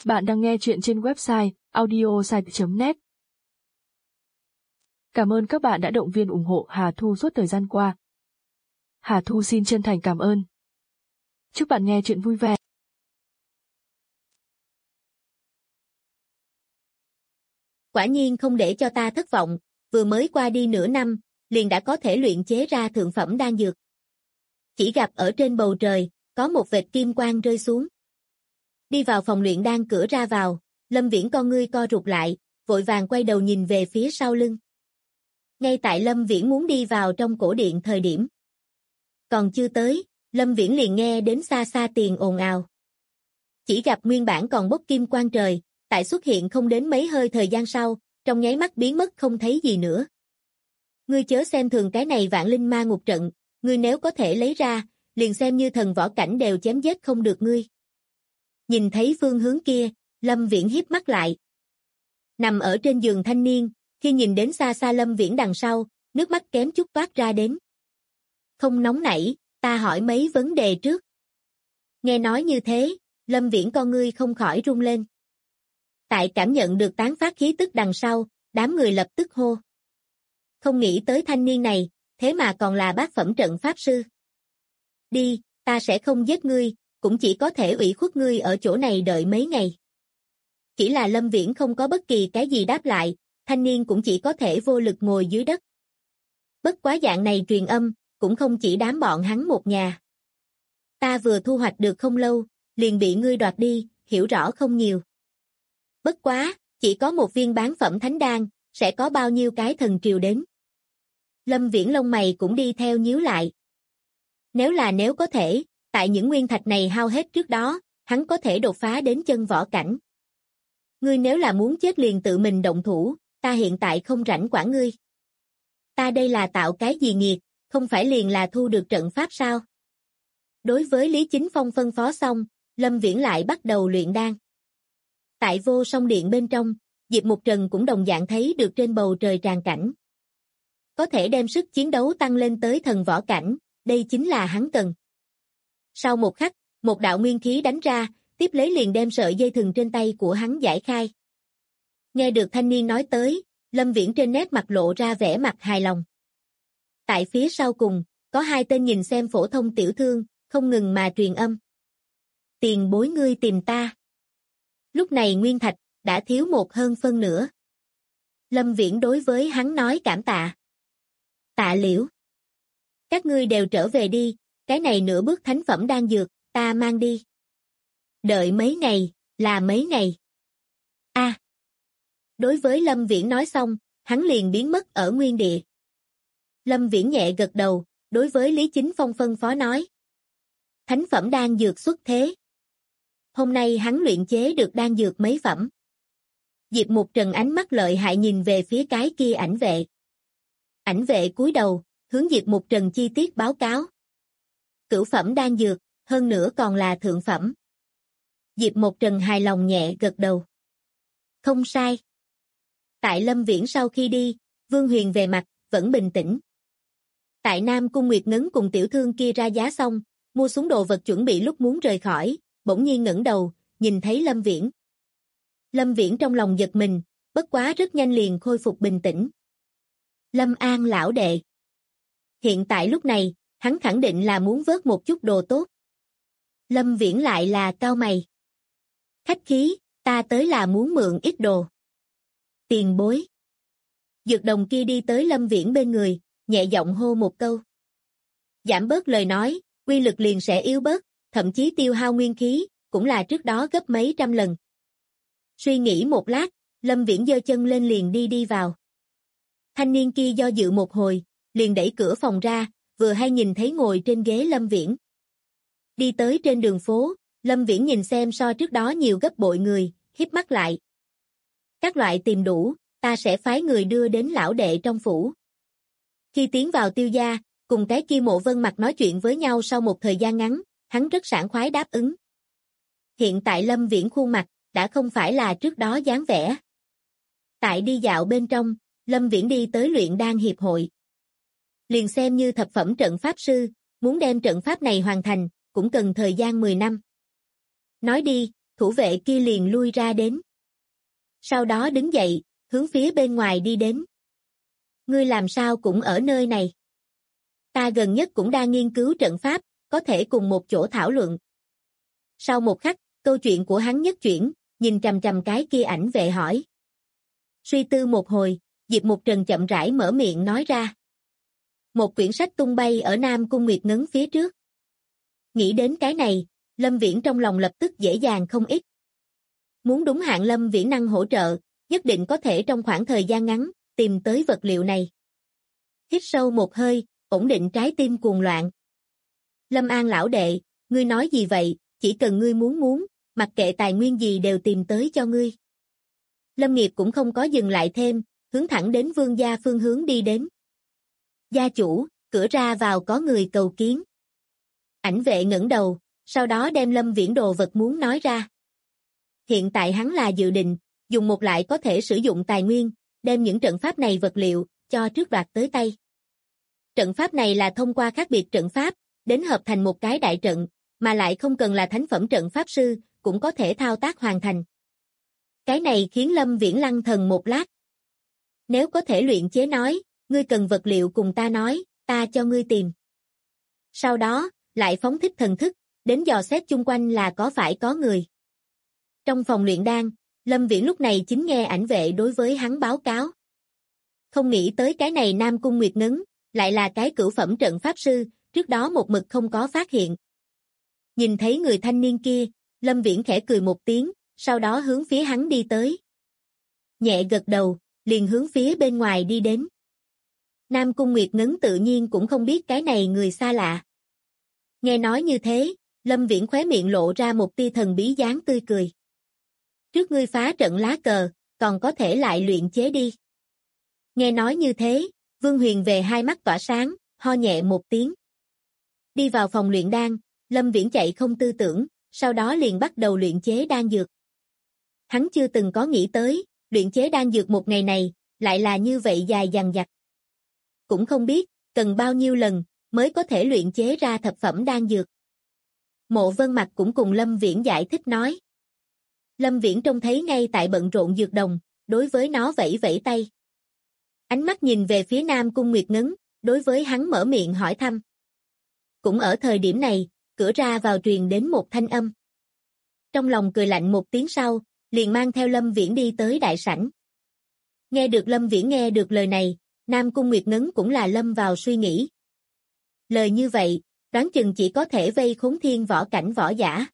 Bạn đang nghe chuyện trên website audiosite.net. Cảm ơn các bạn đã động viên ủng hộ Hà Thu suốt thời gian qua. Hà Thu xin chân thành cảm ơn. Chúc bạn nghe chuyện vui vẻ. Quả nhiên không để cho ta thất vọng, vừa mới qua đi nửa năm, liền đã có thể luyện chế ra thượng phẩm đan dược. Chỉ gặp ở trên bầu trời, có một vệt kim quang rơi xuống. Đi vào phòng luyện đan cửa ra vào, Lâm Viễn con ngươi co rụt lại, vội vàng quay đầu nhìn về phía sau lưng. Ngay tại Lâm Viễn muốn đi vào trong cổ điện thời điểm. Còn chưa tới, Lâm Viễn liền nghe đến xa xa tiền ồn ào. Chỉ gặp nguyên bản còn bốc kim quang trời, tại xuất hiện không đến mấy hơi thời gian sau, trong nháy mắt biến mất không thấy gì nữa. Ngươi chớ xem thường cái này vạn linh ma ngục trận, ngươi nếu có thể lấy ra, liền xem như thần võ cảnh đều chém giết không được ngươi. Nhìn thấy phương hướng kia, Lâm Viễn híp mắt lại. Nằm ở trên giường thanh niên, khi nhìn đến xa xa Lâm Viễn đằng sau, nước mắt kém chút toát ra đến. Không nóng nảy, ta hỏi mấy vấn đề trước. Nghe nói như thế, Lâm Viễn con ngươi không khỏi run lên. Tại cảm nhận được tán phát khí tức đằng sau, đám người lập tức hô. Không nghĩ tới thanh niên này, thế mà còn là bát phẩm trận pháp sư. Đi, ta sẽ không giết ngươi, cũng chỉ có thể ủy khuất ngươi ở chỗ này đợi mấy ngày. Chỉ là Lâm Viễn không có bất kỳ cái gì đáp lại, thanh niên cũng chỉ có thể vô lực ngồi dưới đất. Bất quá dạng này truyền âm, cũng không chỉ đám bọn hắn một nhà. Ta vừa thu hoạch được không lâu, liền bị ngươi đoạt đi, hiểu rõ không nhiều. Bất quá, chỉ có một viên bán phẩm thánh đan, sẽ có bao nhiêu cái thần triều đến. Lâm Viễn lông mày cũng đi theo nhíu lại. Nếu có thể, tại những nguyên thạch này hao hết trước đó, hắn có thể đột phá đến chân võ cảnh. Ngươi nếu là muốn chết liền tự mình động thủ, ta hiện tại không rảnh quản ngươi. Ta đây là tạo cái gì nghiệt, không phải liền là thu được trận pháp sao? Đối với Lý Chính Phong phân phó xong, Lâm Viễn lại bắt đầu luyện đan. Tại Vô Song Điện bên trong, Diệp Mục Trần cũng đồng dạng thấy được trên bầu trời tràn cảnh. Có thể đem sức chiến đấu tăng lên tới thần võ cảnh, đây chính là hắn cần. Sau một khắc, một đạo nguyên khí đánh ra, tiếp lấy liền đem sợi dây thừng trên tay của hắn giải khai. Nghe được thanh niên nói tới, Lâm Viễn trên nét mặt lộ ra vẻ mặt hài lòng. Tại phía sau cùng, có hai tên nhìn xem phổ thông tiểu thương, không ngừng mà truyền âm. Tiền bối ngươi tìm ta. Lúc này nguyên thạch, đã thiếu một hơn phân nửa. Lâm Viễn đối với hắn nói cảm tạ. Tạ Liễu. Các ngươi đều trở về đi, cái này nửa bước thánh phẩm đan dược, ta mang đi. Đợi mấy ngày, là mấy ngày. Đối với Lâm Viễn nói xong, hắn liền biến mất ở nguyên địa. Lâm Viễn nhẹ gật đầu, đối với Lý Chính Phong phân phó nói. Thánh phẩm đan dược xuất thế. Hôm nay hắn luyện chế được đan dược mấy phẩm. Diệp Mục Trần ánh mắt lợi hại nhìn về phía cái kia ảnh vệ. Ảnh vệ cúi đầu, hướng Diệp Mục Trần chi tiết báo cáo. Cửu phẩm đan dược, hơn nữa còn là thượng phẩm. Diệp Mục Trần hài lòng nhẹ gật đầu. Không sai. Tại Lâm Viễn sau khi đi, Vương Huyền về mặt, vẫn bình tĩnh. Tại Nam Cung Nguyệt Ngấn cùng tiểu thương kia ra giá xong, mua xuống đồ vật chuẩn bị lúc muốn rời khỏi, bỗng nhiên ngẩng đầu, nhìn thấy Lâm Viễn. Lâm Viễn trong lòng giật mình, bất quá rất nhanh liền khôi phục bình tĩnh. Lâm An lão đệ. Hiện tại lúc này, hắn khẳng định là muốn vớt một chút đồ tốt. Lâm Viễn lại là cau mày. Khách khí, ta tới là muốn mượn ít đồ. Tiền bối. Dược đồng kia đi tới Lâm Viễn bên người, nhẹ giọng hô một câu. Giảm bớt lời nói, uy lực liền sẽ yếu bớt, thậm chí tiêu hao nguyên khí, cũng là trước đó gấp mấy trăm lần. Suy nghĩ một lát, Lâm Viễn giơ chân lên liền đi vào. Thanh niên kia do dự một hồi, liền đẩy cửa phòng ra, vừa hay nhìn thấy ngồi trên ghế Lâm Viễn. Đi tới trên đường phố, Lâm Viễn nhìn xem so trước đó nhiều gấp bội người, híp mắt lại. Các loại tìm đủ, ta sẽ phái người đưa đến lão đệ trong phủ. Khi tiến vào Tiêu gia, cùng cái kia Mộ Vân Mặc nói chuyện với nhau sau một thời gian ngắn, hắn rất sảng khoái đáp ứng. Hiện tại Lâm Viễn khuôn mặt, đã không phải là trước đó dáng vẻ. Tại đi dạo bên trong, Lâm Viễn đi tới luyện đan hiệp hội. Liền xem như thập phẩm trận pháp sư, muốn đem trận pháp này hoàn thành, cũng cần thời gian 10 năm. Nói đi, thủ vệ kia liền lui ra đến. Sau đó đứng dậy, hướng phía bên ngoài đi đến. Ngươi làm sao cũng ở nơi này? Ta gần nhất cũng đang nghiên cứu trận pháp, có thể cùng một chỗ thảo luận. Sau một khắc, câu chuyện của hắn nhất chuyển, nhìn chằm chằm cái kia ảnh vệ hỏi. Suy tư một hồi, Diệp Mục Trần chậm rãi mở miệng nói ra. Một quyển sách tung bay ở Nam Cung Nguyệt Ngấn phía trước. Nghĩ đến cái này, Lâm Viễn trong lòng lập tức dễ dàng không ít. Muốn đúng hạn Lâm Viễn năng hỗ trợ, nhất định có thể trong khoảng thời gian ngắn, tìm tới vật liệu này. Hít sâu một hơi, ổn định trái tim cuồng loạn. Lâm An lão đệ, ngươi nói gì vậy, chỉ cần ngươi muốn, mặc kệ tài nguyên gì đều tìm tới cho ngươi. Lâm Nghiệp cũng không có dừng lại thêm, hướng thẳng đến Vương gia phương hướng đi đến. Gia chủ, cửa ra vào có người cầu kiến. Ảnh vệ ngẩng đầu, sau đó đem Lâm Viễn đồ vật muốn nói ra. Hiện tại hắn là dự định, dùng một lại có thể sử dụng tài nguyên, đem những trận pháp này vật liệu, cho trước đoạt tới tay. Trận pháp này là thông qua khác biệt trận pháp, đến hợp thành một cái đại trận, mà lại không cần là thánh phẩm trận pháp sư, cũng có thể thao tác hoàn thành. Cái này khiến Lâm Viễn lăng thần một lát. Nếu có thể luyện chế nói, ngươi cần vật liệu cùng ta nói, ta cho ngươi tìm. Sau đó, lại phóng thích thần thức, đến dò xét chung quanh là có phải có người. Trong phòng luyện đan, Lâm Viễn lúc này chính nghe ảnh vệ đối với hắn báo cáo. Không nghĩ tới cái này Nam Cung Nguyệt Ngấn, lại là cái cửu phẩm trận pháp sư, trước đó một mực không có phát hiện. Nhìn thấy người thanh niên kia, Lâm Viễn khẽ cười một tiếng, sau đó hướng phía hắn đi tới. Nhẹ gật đầu, liền hướng phía bên ngoài đi đến. Nam Cung Nguyệt Ngấn tự nhiên cũng không biết cái này người xa lạ. Nghe nói như thế, Lâm Viễn khóe miệng lộ ra một tia thần bí dáng tươi cười. Trước ngươi phá trận lá cờ, còn có thể lại luyện chế đi. Nghe nói như thế, Vương Huyền về hai mắt tỏa sáng, ho nhẹ một tiếng. Đi vào phòng luyện đan, Lâm Viễn chạy không tư tưởng, sau đó liền bắt đầu luyện chế đan dược. Hắn chưa từng có nghĩ tới, luyện chế đan dược một ngày này, lại là như vậy dài dằng dặc. Cũng không biết, cần bao nhiêu lần, mới có thể luyện chế ra thập phẩm đan dược. Mộ Vân Mặc cũng cùng Lâm Viễn giải thích nói. Lâm Viễn trông thấy ngay tại bận rộn dược đồng, đối với nó vẫy vẫy tay. Ánh mắt nhìn về phía Nam Cung Nguyệt Ngấn, đối với hắn mở miệng hỏi thăm. Cũng ở thời điểm này, cửa ra vào truyền đến một thanh âm. Trong lòng cười lạnh một tiếng sau, liền mang theo Lâm Viễn đi tới đại sảnh. Nghe được Lâm Viễn nghe được lời này, Nam Cung Nguyệt Ngấn cũng là lâm vào suy nghĩ. Lời như vậy, đoán chừng chỉ có thể vây khốn thiên võ cảnh võ giả.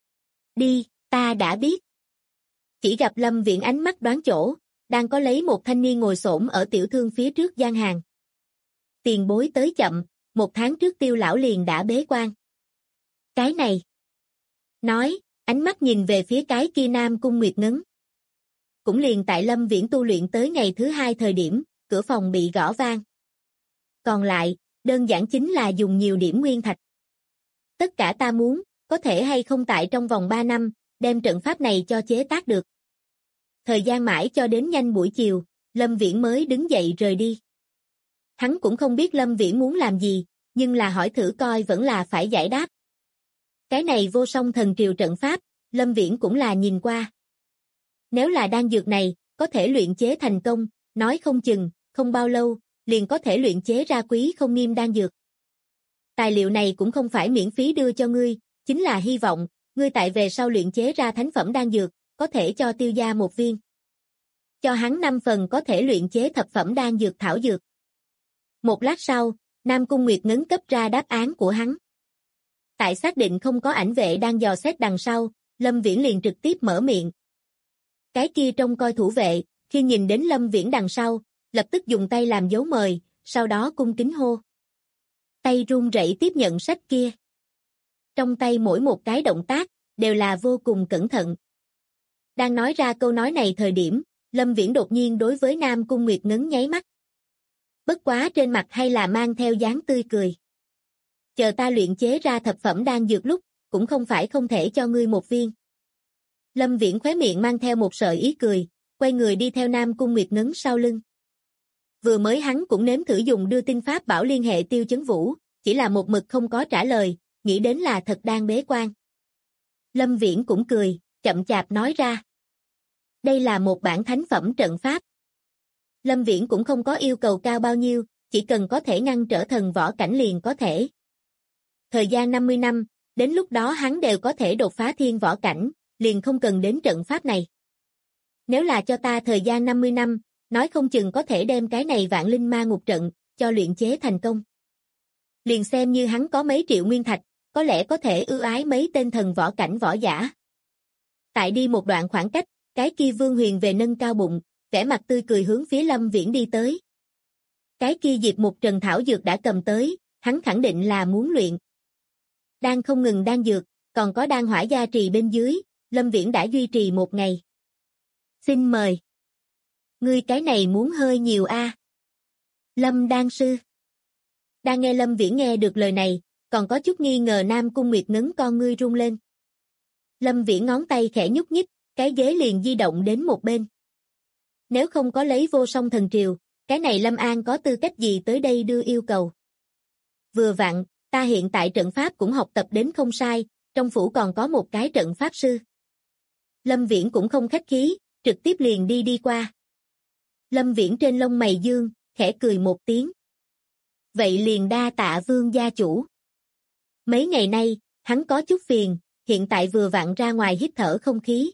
Đi, ta đã biết. Chỉ gặp Lâm Viễn ánh mắt đoán chỗ, đang có lấy một thanh niên ngồi xổm ở tiểu thương phía trước gian hàng. Tiền bối tới chậm, 1 tháng trước Tiêu lão liền đã bế quan. Cái này. Nói, ánh mắt nhìn về phía cái kia Nam Cung Nguyệt Ngấn. Cũng liền tại Lâm Viễn tu luyện tới ngày thứ 2 thời điểm, cửa phòng bị gõ vang. Còn lại, đơn giản chính là dùng nhiều điểm nguyên thạch. Tất cả ta muốn, có thể hay không tại trong vòng 3 năm, đem trận pháp này cho chế tác được. Thời gian mãi cho đến nhanh buổi chiều, Lâm Viễn mới đứng dậy rời đi. Hắn cũng không biết Lâm Viễn muốn làm gì, nhưng là hỏi thử coi vẫn là phải giải đáp. Cái này vô song thần triều trận pháp, Lâm Viễn cũng là nhìn qua. Nếu là đan dược này, có thể luyện chế thành công, nói không chừng, không bao lâu, liền có thể luyện chế ra quý không nghiêm đan dược. Tài liệu này cũng không phải miễn phí đưa cho ngươi, chính là hy vọng, ngươi tại về sau luyện chế ra thánh phẩm đan dược, có thể cho Tiêu gia 1 viên. Cho hắn 5 phần có thể luyện chế thập phẩm đan dược thảo dược. Một lát sau, Nam Cung Nguyệt Ngấn cấp ra đáp án của hắn. Tại xác định không có ảnh vệ đang dò xét đằng sau, Lâm Viễn liền trực tiếp mở miệng. Cái kia trông coi thủ vệ, khi nhìn đến Lâm Viễn đằng sau, lập tức dùng tay làm dấu mời, sau đó cung kính hô. Tay run rẩy tiếp nhận sách kia. Trong tay mỗi một cái động tác, đều là vô cùng cẩn thận. Đang nói ra câu nói này thời điểm, Lâm Viễn đột nhiên đối với Nam Cung Nguyệt Ngấn nháy mắt. Bất quá trên mặt hay là mang theo dáng tươi cười. Chờ ta luyện chế ra thập phẩm đan dược lúc, cũng không phải không thể cho ngươi 1 viên. Lâm Viễn khóe miệng mang theo một sợi ý cười, quay người đi theo Nam Cung Nguyệt Ngấn sau lưng. Vừa mới hắn cũng nếm thử dùng đưa tin pháp bảo liên hệ Tiêu Chấn Vũ, chỉ là một mực không có trả lời, nghĩ đến là thật đang bế quan. Lâm Viễn cũng cười, chậm chạp nói ra. Đây là một bản thánh phẩm trận pháp. Lâm Viễn cũng không có yêu cầu cao bao nhiêu, chỉ cần có thể ngăn trở thần võ cảnh liền có thể. Thời gian 50 năm, đến lúc đó hắn đều có thể đột phá thiên võ cảnh, liền không cần đến trận pháp này. Nếu là cho ta thời gian 50 năm, nói không chừng có thể đem cái này vạn linh ma ngục trận, cho luyện chế thành công. Liền xem như hắn có mấy triệu nguyên thạch, có lẽ có thể ưu ái mấy tên thần võ cảnh võ giả. Tại đi một đoạn khoảng cách, cái kia Vương Huyền về nâng cao bụng, vẻ mặt tươi cười hướng phía Lâm Viễn đi tới. Cái kia Diệp Mục Trần thảo dược đã cầm tới, hắn khẳng định là muốn luyện. Đang không ngừng đan dược, còn có đan hỏa gia trì bên dưới, Lâm Viễn đã duy trì một ngày. Xin mời. Ngươi cái này muốn hơi nhiều a. Lâm đan sư. Đang nghe Lâm Viễn nghe được lời này, còn có chút nghi ngờ Nam Cung Nguyệt ngấn con ngươi rung lên. Lâm Viễn ngón tay khẽ nhúc nhích, cái ghế liền di động đến một bên. Nếu không có lấy Vô Song Thần Triều, cái này Lâm An có tư cách gì tới đây đưa yêu cầu. Vừa vặn, ta hiện tại trận pháp cũng học tập đến không sai, trong phủ còn có một cái trận pháp sư. Lâm Viễn cũng không khách khí, trực tiếp liền đi qua. Lâm Viễn trên lông mày dương, khẽ cười một tiếng. Vậy liền đa tạ Vương gia chủ. Mấy ngày nay, hắn có chút phiền, hiện tại vừa vặn ra ngoài hít thở không khí.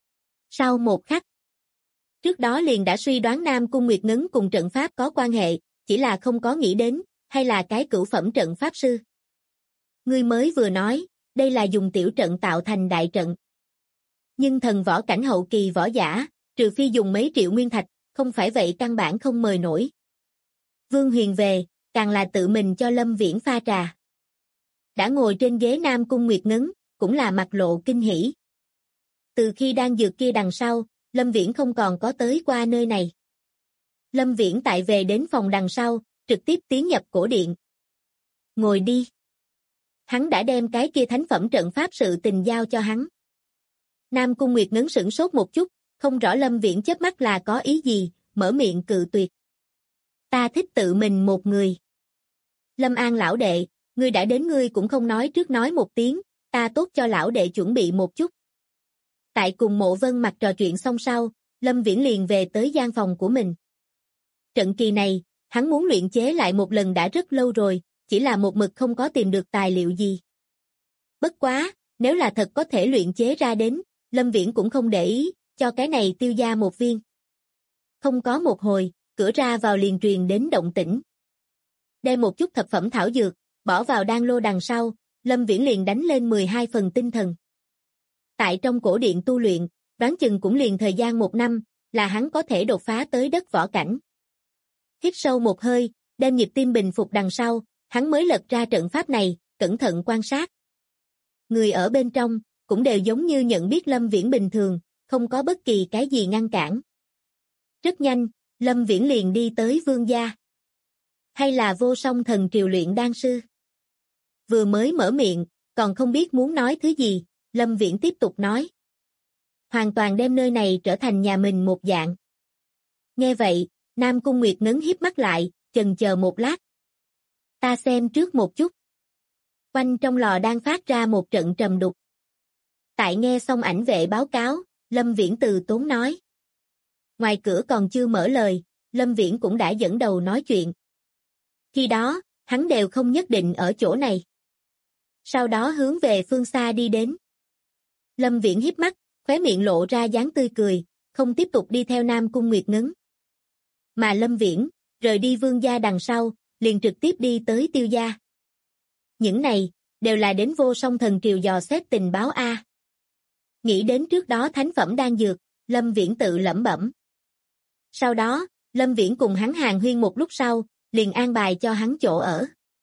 Sau một khắc, trước đó liền đã suy đoán Nam Cung Nguyệt Ngấn cùng trận pháp có quan hệ, chỉ là không có nghĩ đến, hay là cái cửu phẩm trận pháp sư. Ngươi mới vừa nói, đây là dùng tiểu trận tạo thành đại trận. Nhưng thần võ cảnh hậu kỳ võ giả, trừ phi dùng mấy triệu nguyên thạch, không phải vậy căn bản không mời nổi. Vương Huyền về, càng là tự mình cho Lâm Viễn pha trà. Đã ngồi trên ghế Nam Cung Nguyệt Ngấn, cũng là mặt lộ kinh hỉ. Từ khi đang dược kia đằng sau, Lâm Viễn không còn có tới qua nơi này. Lâm Viễn tại về đến phòng đằng sau, trực tiếp tiến nhập cổ điện. Ngồi đi. Hắn đã đem cái kia thánh phẩm trận pháp sự tình giao cho hắn. Nam Cung Nguyệt Ngấn sửng sốt một chút, không rõ Lâm Viễn chớp mắt là có ý gì, mở miệng cự tuyệt. Ta thích tự mình một người. Lâm An lão đệ, ngươi đã đến ngươi cũng không nói trước nói một tiếng, ta tốt cho lão đệ chuẩn bị một chút. Tại cùng Mộ Vân Mặc trò chuyện xong sau, Lâm Viễn liền về tới gian phòng của mình. Trận kỳ này, hắn muốn luyện chế lại một lần đã rất lâu rồi, chỉ là một mực không có tìm được tài liệu gì. Bất quá, nếu là thật có thể luyện chế ra đến, Lâm Viễn cũng không để ý, cho cái này tiêu gia một viên. Không có một hồi, cửa ra vào liền truyền đến động tĩnh. Đem một chút thập phẩm thảo dược, bỏ vào đan lô đằng sau, Lâm Viễn liền đánh lên 12 phần tinh thần. Tại trong cổ điện tu luyện, đoán chừng cũng liền thời gian 1 năm, là hắn có thể đột phá tới đất võ cảnh. Hít sâu một hơi, đem nhịp tim bình phục đằng sau, hắn mới lật ra trận pháp này, cẩn thận quan sát. Người ở bên trong, cũng đều giống như nhận biết Lâm Viễn bình thường, không có bất kỳ cái gì ngăn cản. Rất nhanh, Lâm Viễn liền đi tới Vương gia. Hay là Vô Song Thần Triều luyện đan sư? Vừa mới mở miệng, còn không biết muốn nói thứ gì, Lâm Viễn tiếp tục nói. Hoàn toàn đem nơi này trở thành nhà mình một dạng. Nghe vậy, Nam Cung Nguyệt Ngấn híp mắt lại, chần chờ một lát. Ta xem trước một chút. Quanh trong lò đang phát ra một trận trầm đục. Tại nghe xong ảnh vệ báo cáo, Lâm Viễn từ tốn nói. Ngoài cửa còn chưa mở lời, Lâm Viễn cũng đã dẫn đầu nói chuyện. Khi đó, hắn đều không nhất định ở chỗ này. Sau đó hướng về phương xa đi đến. Lâm Viễn híp mắt, khóe miệng lộ ra dáng tươi cười, không tiếp tục đi theo Nam Cung Nguyệt Ngấn. Mà Lâm Viễn, rời đi Vương gia đằng sau, liền trực tiếp đi tới Tiêu gia. Những này, đều là đến Vô Song Thần Triều dò xét tình báo A. Nghĩ đến trước đó thánh phẩm đan dược, Lâm Viễn tự lẩm bẩm. Sau đó, Lâm Viễn cùng hắn hàn huyên một lúc sau, liền an bài cho hắn chỗ ở.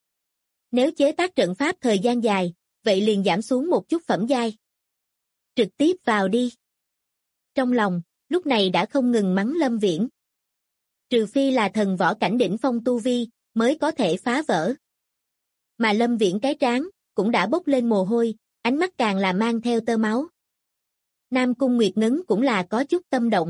Nếu chế tác trận pháp thời gian dài, vậy liền giảm xuống một chút phẩm giai. Trực tiếp vào đi. Trong lòng, lúc này đã không ngừng mắng Lâm Viễn. Trừ phi là thần võ cảnh đỉnh phong tu vi, mới có thể phá vỡ. Mà Lâm Viễn cái trán, cũng đã bốc lên mồ hôi, ánh mắt càng là mang theo tơ máu. Nam Cung Nguyệt Ngấn cũng là có chút tâm động.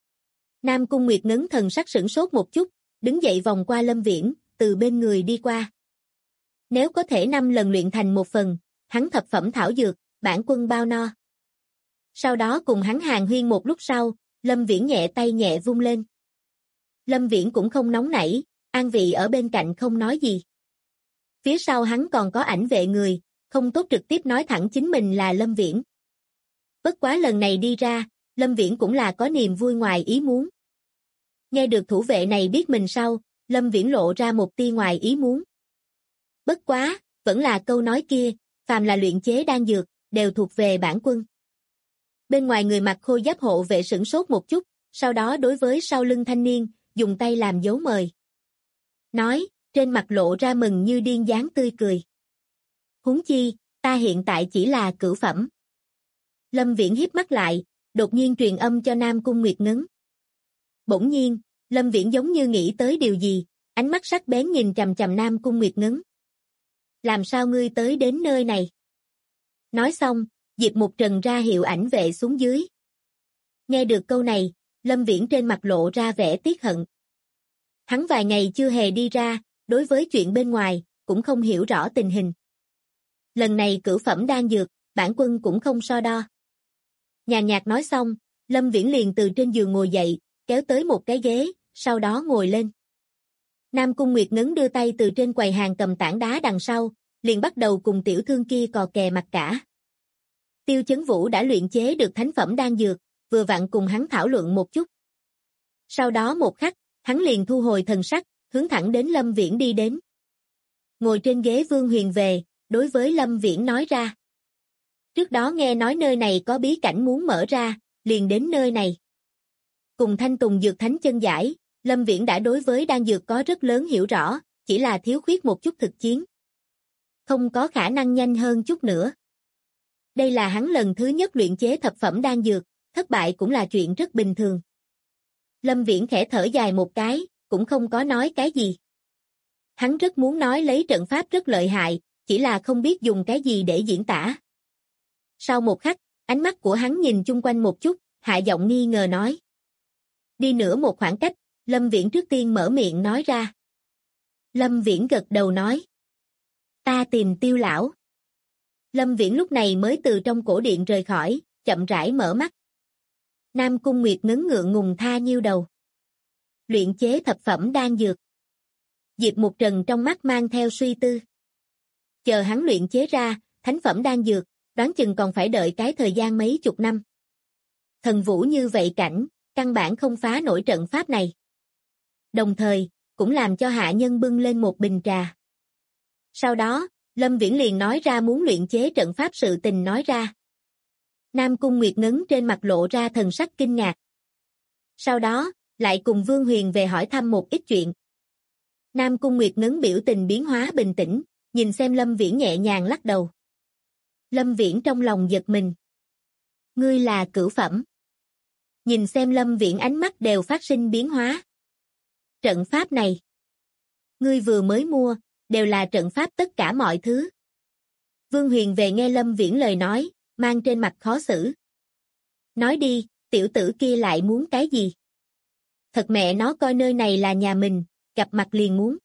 Nam Cung Nguyệt Ngấn thần sắc sửng sốt một chút, đứng dậy vòng qua Lâm Viễn, từ bên người đi qua. Nếu có thể 5 lần luyện thành một phần, hắn thập phẩm thảo dược, bản quân bao no. Sau đó cùng hắn hàn huyên một lúc sau, Lâm Viễn nhẹ tay nhẹ vung lên. Lâm Viễn cũng không nóng nảy, An Vị ở bên cạnh không nói gì. Phía sau hắn còn có ảnh vệ người, không tốt trực tiếp nói thẳng chính mình là Lâm Viễn. Bất quá lần này đi ra, Lâm Viễn cũng là có niềm vui ngoài ý muốn. Nghe được thủ vệ này biết mình sau, Lâm Viễn lộ ra một tia ngoài ý muốn. Bất quá, vẫn là câu nói kia, phàm là luyện chế đan dược, đều thuộc về bản quân. Bên ngoài người mặc khôi giáp hộ vệ sửng sốt một chút, sau đó đối với sau lưng thanh niên, dùng tay làm dấu mời. Nói, trên mặt lộ ra mừng như điên dáng tươi cười. Huống chi, ta hiện tại chỉ là cửu phẩm. Lâm Viễn híp mắt lại, đột nhiên truyền âm cho Nam Cung Nguyệt Ngấn. Bỗng nhiên, Lâm Viễn giống như nghĩ tới điều gì, ánh mắt sắc bén nhìn chằm chằm Nam Cung Nguyệt Ngấn. Làm sao ngươi tới đến nơi này? Nói xong, Diệp Mục Trần ra hiệu ảnh vệ xuống dưới. Nghe được câu này, Lâm Viễn trên mặt lộ ra vẻ tiếc hận. Hắn vài ngày chưa hề đi ra, đối với chuyện bên ngoài, cũng không hiểu rõ tình hình. Lần này cửu phẩm đan dược, bản quân cũng không so đo. Nhàn nhạt nói xong, Lâm Viễn liền từ trên giường ngồi dậy, kéo tới một cái ghế, sau đó ngồi lên. Nam Cung Nguyệt Ngấn đưa tay từ trên quầy hàng cầm tảng đá đằng sau, liền bắt đầu cùng tiểu thương kia cò kè mặt cả. Tiêu Chấn Vũ đã luyện chế được thánh phẩm đan dược, vừa vặn cùng hắn thảo luận một chút. Sau đó một khắc, hắn liền thu hồi thần sắc, hướng thẳng đến Lâm Viễn đi đến. Ngồi trên ghế Vương Huyền về, đối với Lâm Viễn nói ra. Trước đó nghe nói nơi này có bí cảnh muốn mở ra, liền đến nơi này. Cùng Thanh Tùng Dược Thánh chân giải, Lâm Viễn đã đối với đan dược có rất lớn hiểu rõ, chỉ là thiếu khuyết một chút thực chiến. Không có khả năng nhanh hơn chút nữa. Đây là hắn lần thứ nhất luyện chế thập phẩm đan dược, thất bại cũng là chuyện rất bình thường. Lâm Viễn khẽ thở dài một cái, cũng không có nói cái gì. Hắn rất muốn nói lấy trận pháp rất lợi hại, chỉ là không biết dùng cái gì để diễn tả. Sau một khắc, ánh mắt của hắn nhìn chung quanh một chút, hạ giọng nghi ngờ nói. Đi nữa một khoảng cách, Lâm Viễn trước tiên mở miệng nói ra. Lâm Viễn gật đầu nói. Ta tìm Tiêu lão. Lâm Viễn lúc này mới từ trong cổ điện rời khỏi, chậm rãi mở mắt. Nam Cung Nguyệt Ngấn ngượng ngùng tha nhiêu đầu. Luyện chế thập phẩm đan dược. Diệp Mục Trần trong mắt mang theo suy tư. Chờ hắn luyện chế ra, thánh phẩm đan dược, đoán chừng còn phải đợi cái thời gian mấy chục năm. Thần vũ như vậy cảnh, căn bản không phá nổi trận pháp này. Đồng thời, cũng làm cho hạ nhân bưng lên một bình trà. Sau đó, Lâm Viễn liền nói ra muốn luyện chế trận pháp sự tình nói ra. Nam Cung Nguyệt Ngấn trên mặt lộ ra thần sắc kinh ngạc. Sau đó, lại cùng Vương Huyền về hỏi thăm một ít chuyện. Nam Cung Nguyệt Ngấn biểu tình biến hóa bình tĩnh, nhìn xem Lâm Viễn nhẹ nhàng lắc đầu. Lâm Viễn trong lòng giật mình. Ngươi là cửu phẩm. Nhìn xem Lâm Viễn ánh mắt đều phát sinh biến hóa. Trận pháp này. Ngươi vừa mới mua, đều là trận pháp tất cả mọi thứ. Vương Huyền về nghe Lâm Viễn lời nói, mang trên mặt khó xử. Nói đi, tiểu tử kia lại muốn cái gì? Thật mẹ nó coi nơi này là nhà mình, gặp mặt liền muốn.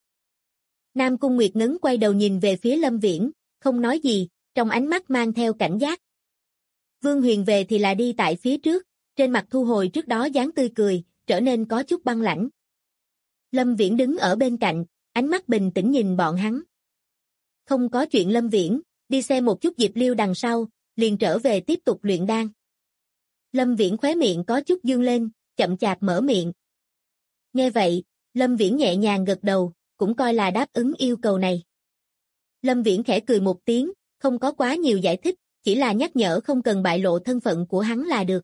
Nam Cung Nguyệt Ngấn quay đầu nhìn về phía Lâm Viễn, không nói gì, trong ánh mắt mang theo cảnh giác. Vương Huyền về thì là đi tại phía trước, trên mặt thu hồi trước đó dáng tươi cười, trở nên có chút băng lãnh. Lâm Viễn đứng ở bên cạnh, ánh mắt bình tĩnh nhìn bọn hắn. Không có chuyện Lâm Viễn, đi xem một chút Diệp Liêu đằng sau, liền trở về tiếp tục luyện đan. Lâm Viễn khóe miệng có chút dương lên, chậm chạp mở miệng. Nghe vậy, Lâm Viễn nhẹ nhàng gật đầu, cũng coi là đáp ứng yêu cầu này. Lâm Viễn khẽ cười một tiếng, không có quá nhiều giải thích, chỉ là nhắc nhở không cần bại lộ thân phận của hắn là được.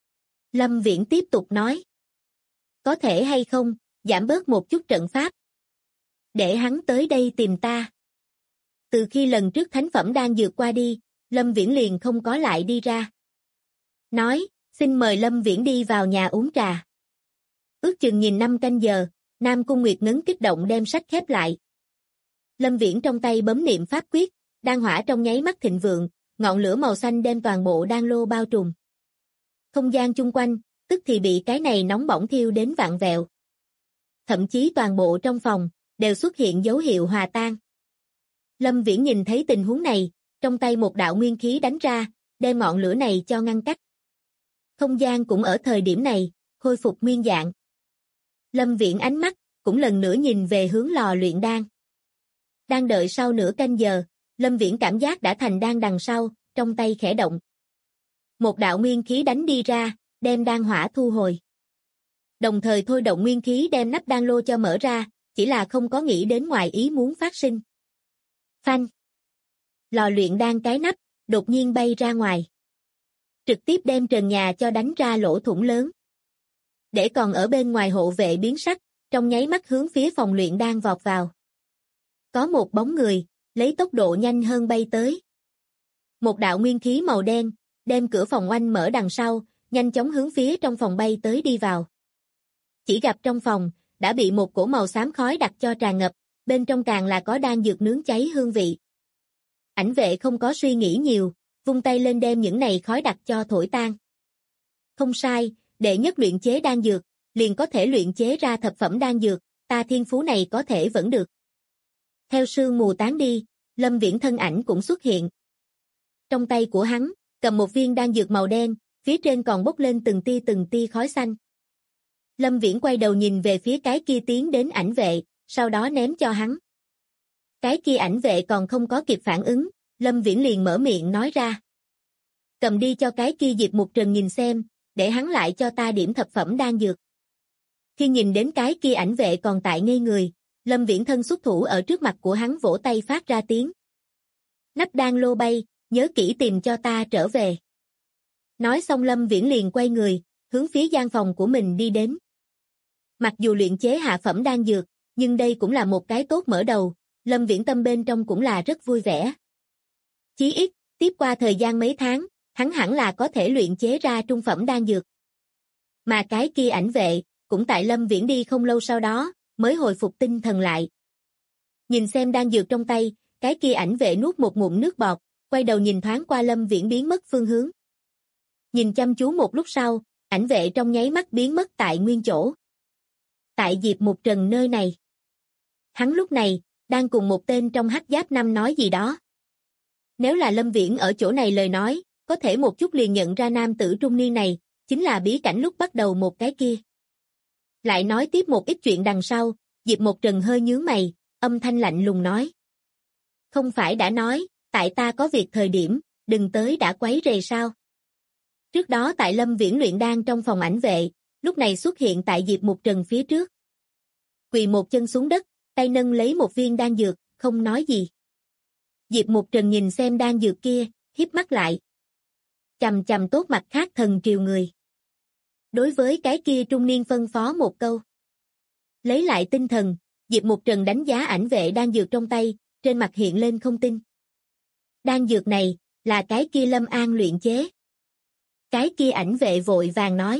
Lâm Viễn tiếp tục nói. Có thể hay không, giảm bớt một chút trận pháp. Để hắn tới đây tìm ta. Từ khi lần trước thánh phẩm đang vượt qua đi, Lâm Viễn liền không có lại đi ra. Nói, xin mời Lâm Viễn đi vào nhà uống trà. Ước chừng nhìn 5 canh giờ, Nam Cung Nguyệt Ngấn kích động đem sách khép lại. Lâm Viễn trong tay bấm niệm pháp quyết, đan hỏa trong nháy mắt thịnh vượng, ngọn lửa màu xanh đem toàn bộ đan lô bao trùm. Không gian chung quanh, tức thì bị cái này nóng bỏng thiêu đến vạn vẹo. Thậm chí toàn bộ trong phòng, đều xuất hiện dấu hiệu hòa tan. Lâm Viễn nhìn thấy tình huống này, trong tay một đạo nguyên khí đánh ra, đem ngọn lửa này cho ngăn cách. Không gian cũng ở thời điểm này, khôi phục nguyên dạng. Lâm Viễn ánh mắt, cũng lần nữa nhìn về hướng lò luyện đan. Đang đợi sau nửa canh giờ, Lâm Viễn cảm giác đã thành đan đằng sau, trong tay khẽ động. Một đạo nguyên khí đánh đi ra, đem đan hỏa thu hồi. Đồng thời thôi động nguyên khí đem nắp đan lô cho mở ra, chỉ là không có nghĩ đến ngoài ý muốn phát sinh. Phanh! Lò luyện đan cái nắp, đột nhiên bay ra ngoài. Trực tiếp đem trần nhà cho đánh ra lỗ thủng lớn. Để còn ở bên ngoài hộ vệ biến sắc, trong nháy mắt hướng phía phòng luyện đan vọt vào. Có một bóng người, lấy tốc độ nhanh hơn bay tới. Một đạo nguyên khí màu đen, đem cửa phòng oanh mở đằng sau, nhanh chóng hướng phía trong phòng bay tới đi vào. Chỉ gặp trong phòng, đã bị một cổ màu xám khói đặc cho tràn ngập, bên trong càng là có đan dược nướng cháy hương vị. Ảnh vệ không có suy nghĩ nhiều, vung tay lên đem những này khói đặc cho thổi tan. Không sai, đệ nhất luyện chế đan dược, liền có thể luyện chế ra thập phẩm đan dược, ta thiên phú này có thể vẫn được. Theo sương mù tán đi, Lâm Viễn thân ảnh cũng xuất hiện. Trong tay của hắn, cầm một viên đan dược màu đen, phía trên còn bốc lên từng tia khói xanh. Lâm Viễn quay đầu nhìn về phía cái kia tiến đến ảnh vệ, sau đó ném cho hắn. Cái kia ảnh vệ còn không có kịp phản ứng, Lâm Viễn liền mở miệng nói ra. Cầm đi cho cái kia Diệp Mục Trần nhìn xem, để hắn lại cho ta điểm thập phẩm đan dược. Khi nhìn đến cái kia ảnh vệ còn tại ngây người, Lâm Viễn thân xuất thủ ở trước mặt của hắn vỗ tay phát ra tiếng. Nắp đan lô bay, nhớ kỹ tìm cho ta trở về. Nói xong Lâm Viễn liền quay người, hướng phía gian phòng của mình đi đến. Mặc dù luyện chế hạ phẩm đan dược, nhưng đây cũng là một cái tốt mở đầu, Lâm Viễn tâm bên trong cũng là rất vui vẻ. Chí ít, tiếp qua thời gian mấy tháng, hắn hẳn là có thể luyện chế ra trung phẩm đan dược. Mà cái kia ảnh vệ, cũng tại Lâm Viễn đi không lâu sau đó, mới hồi phục tinh thần lại. Nhìn xem đan dược trong tay, cái kia ảnh vệ nuốt một ngụm nước bọt, quay đầu nhìn thoáng qua Lâm Viễn biến mất phương hướng. Nhìn chăm chú một lúc sau, ảnh vệ trong nháy mắt biến mất tại nguyên chỗ. Tại Diệp Mục Trần nơi này. Hắn lúc này, đang cùng một tên trong hắc giáp năm nói gì đó. Nếu là Lâm Viễn ở chỗ này lời nói, có thể một chút liền nhận ra nam tử trung niên này, chính là bí cảnh lúc bắt đầu một cái kia. Lại nói tiếp một ít chuyện đằng sau, Diệp Mục Trần hơi nhướng mày, âm thanh lạnh lùng nói. Không phải đã nói, tại ta có việc thời điểm, đừng tới đã quấy rầy sao. Trước đó tại Lâm Viễn luyện đan trong phòng ảnh vệ, lúc này xuất hiện tại Diệp Mục Trần phía trước. Quỳ một chân xuống đất, tay nâng lấy một viên đan dược, không nói gì. Diệp Mục Trần nhìn xem đan dược kia, híp mắt lại. Chầm chầm tốt mặt khác thần triều người. Đối với cái kia trung niên phân phó một câu. Lấy lại tinh thần, Diệp Mục Trần đánh giá ảnh vệ đan dược trong tay, trên mặt hiện lên không tin. Đan dược này, là cái kia Lâm An luyện chế. Cái kia ảnh vệ vội vàng nói.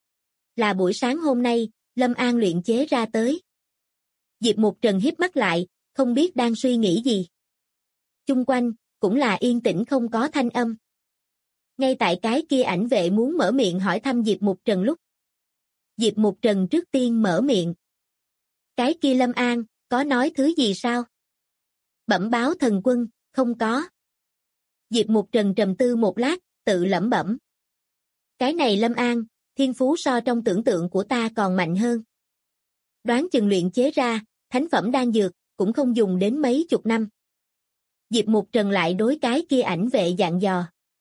Là buổi sáng hôm nay, Lâm An luyện chế ra tới. Diệp Mục Trần híp mắt lại, không biết đang suy nghĩ gì. Chung quanh, cũng là yên tĩnh không có thanh âm. Ngay tại cái kia ảnh vệ muốn mở miệng hỏi thăm Diệp Mục Trần lúc. Diệp Mục Trần trước tiên mở miệng. Cái kia Lâm An, có nói thứ gì sao? Bẩm báo thần quân, không có. Diệp Mục Trần trầm tư một lát, tự lẩm bẩm. Cái này Lâm An, thiên phú so trong tưởng tượng của ta còn mạnh hơn. Đoán chừng luyện chế ra, thánh phẩm đan dược, cũng không dùng đến mấy chục năm. Diệp Mục Trần lại đối cái kia ảnh vệ dặn dò.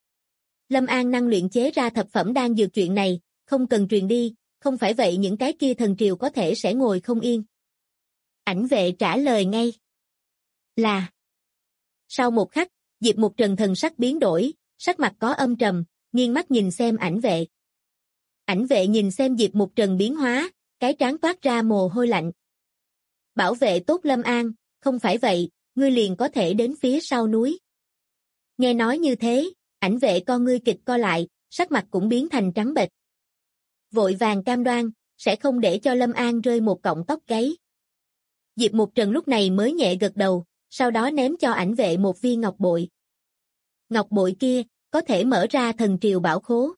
Lâm An năng luyện chế ra thập phẩm đan dược chuyện này, không cần truyền đi, không phải vậy những cái kia thần triều có thể sẽ ngồi không yên. Ảnh vệ trả lời ngay. Là. Sau một khắc, Diệp Mục Trần thần sắc biến đổi, sắc mặt có âm trầm, nghiêng mắt nhìn xem ảnh vệ. Ảnh vệ nhìn xem Diệp Mục Trần biến hóa, cái trán toát ra mồ hôi lạnh. Bảo vệ tốt Lâm An, không phải vậy, ngươi liền có thể đến phía sau núi. Nghe nói như thế, ảnh vệ con ngươi kịch co lại, sắc mặt cũng biến thành trắng bệch. Vội vàng cam đoan, sẽ không để cho Lâm An rơi một cọng tóc gáy. Diệp Mục Trần lúc này mới nhẹ gật đầu, sau đó ném cho ảnh vệ một viên ngọc bội. Ngọc bội kia, có thể mở ra thần triều bảo khố.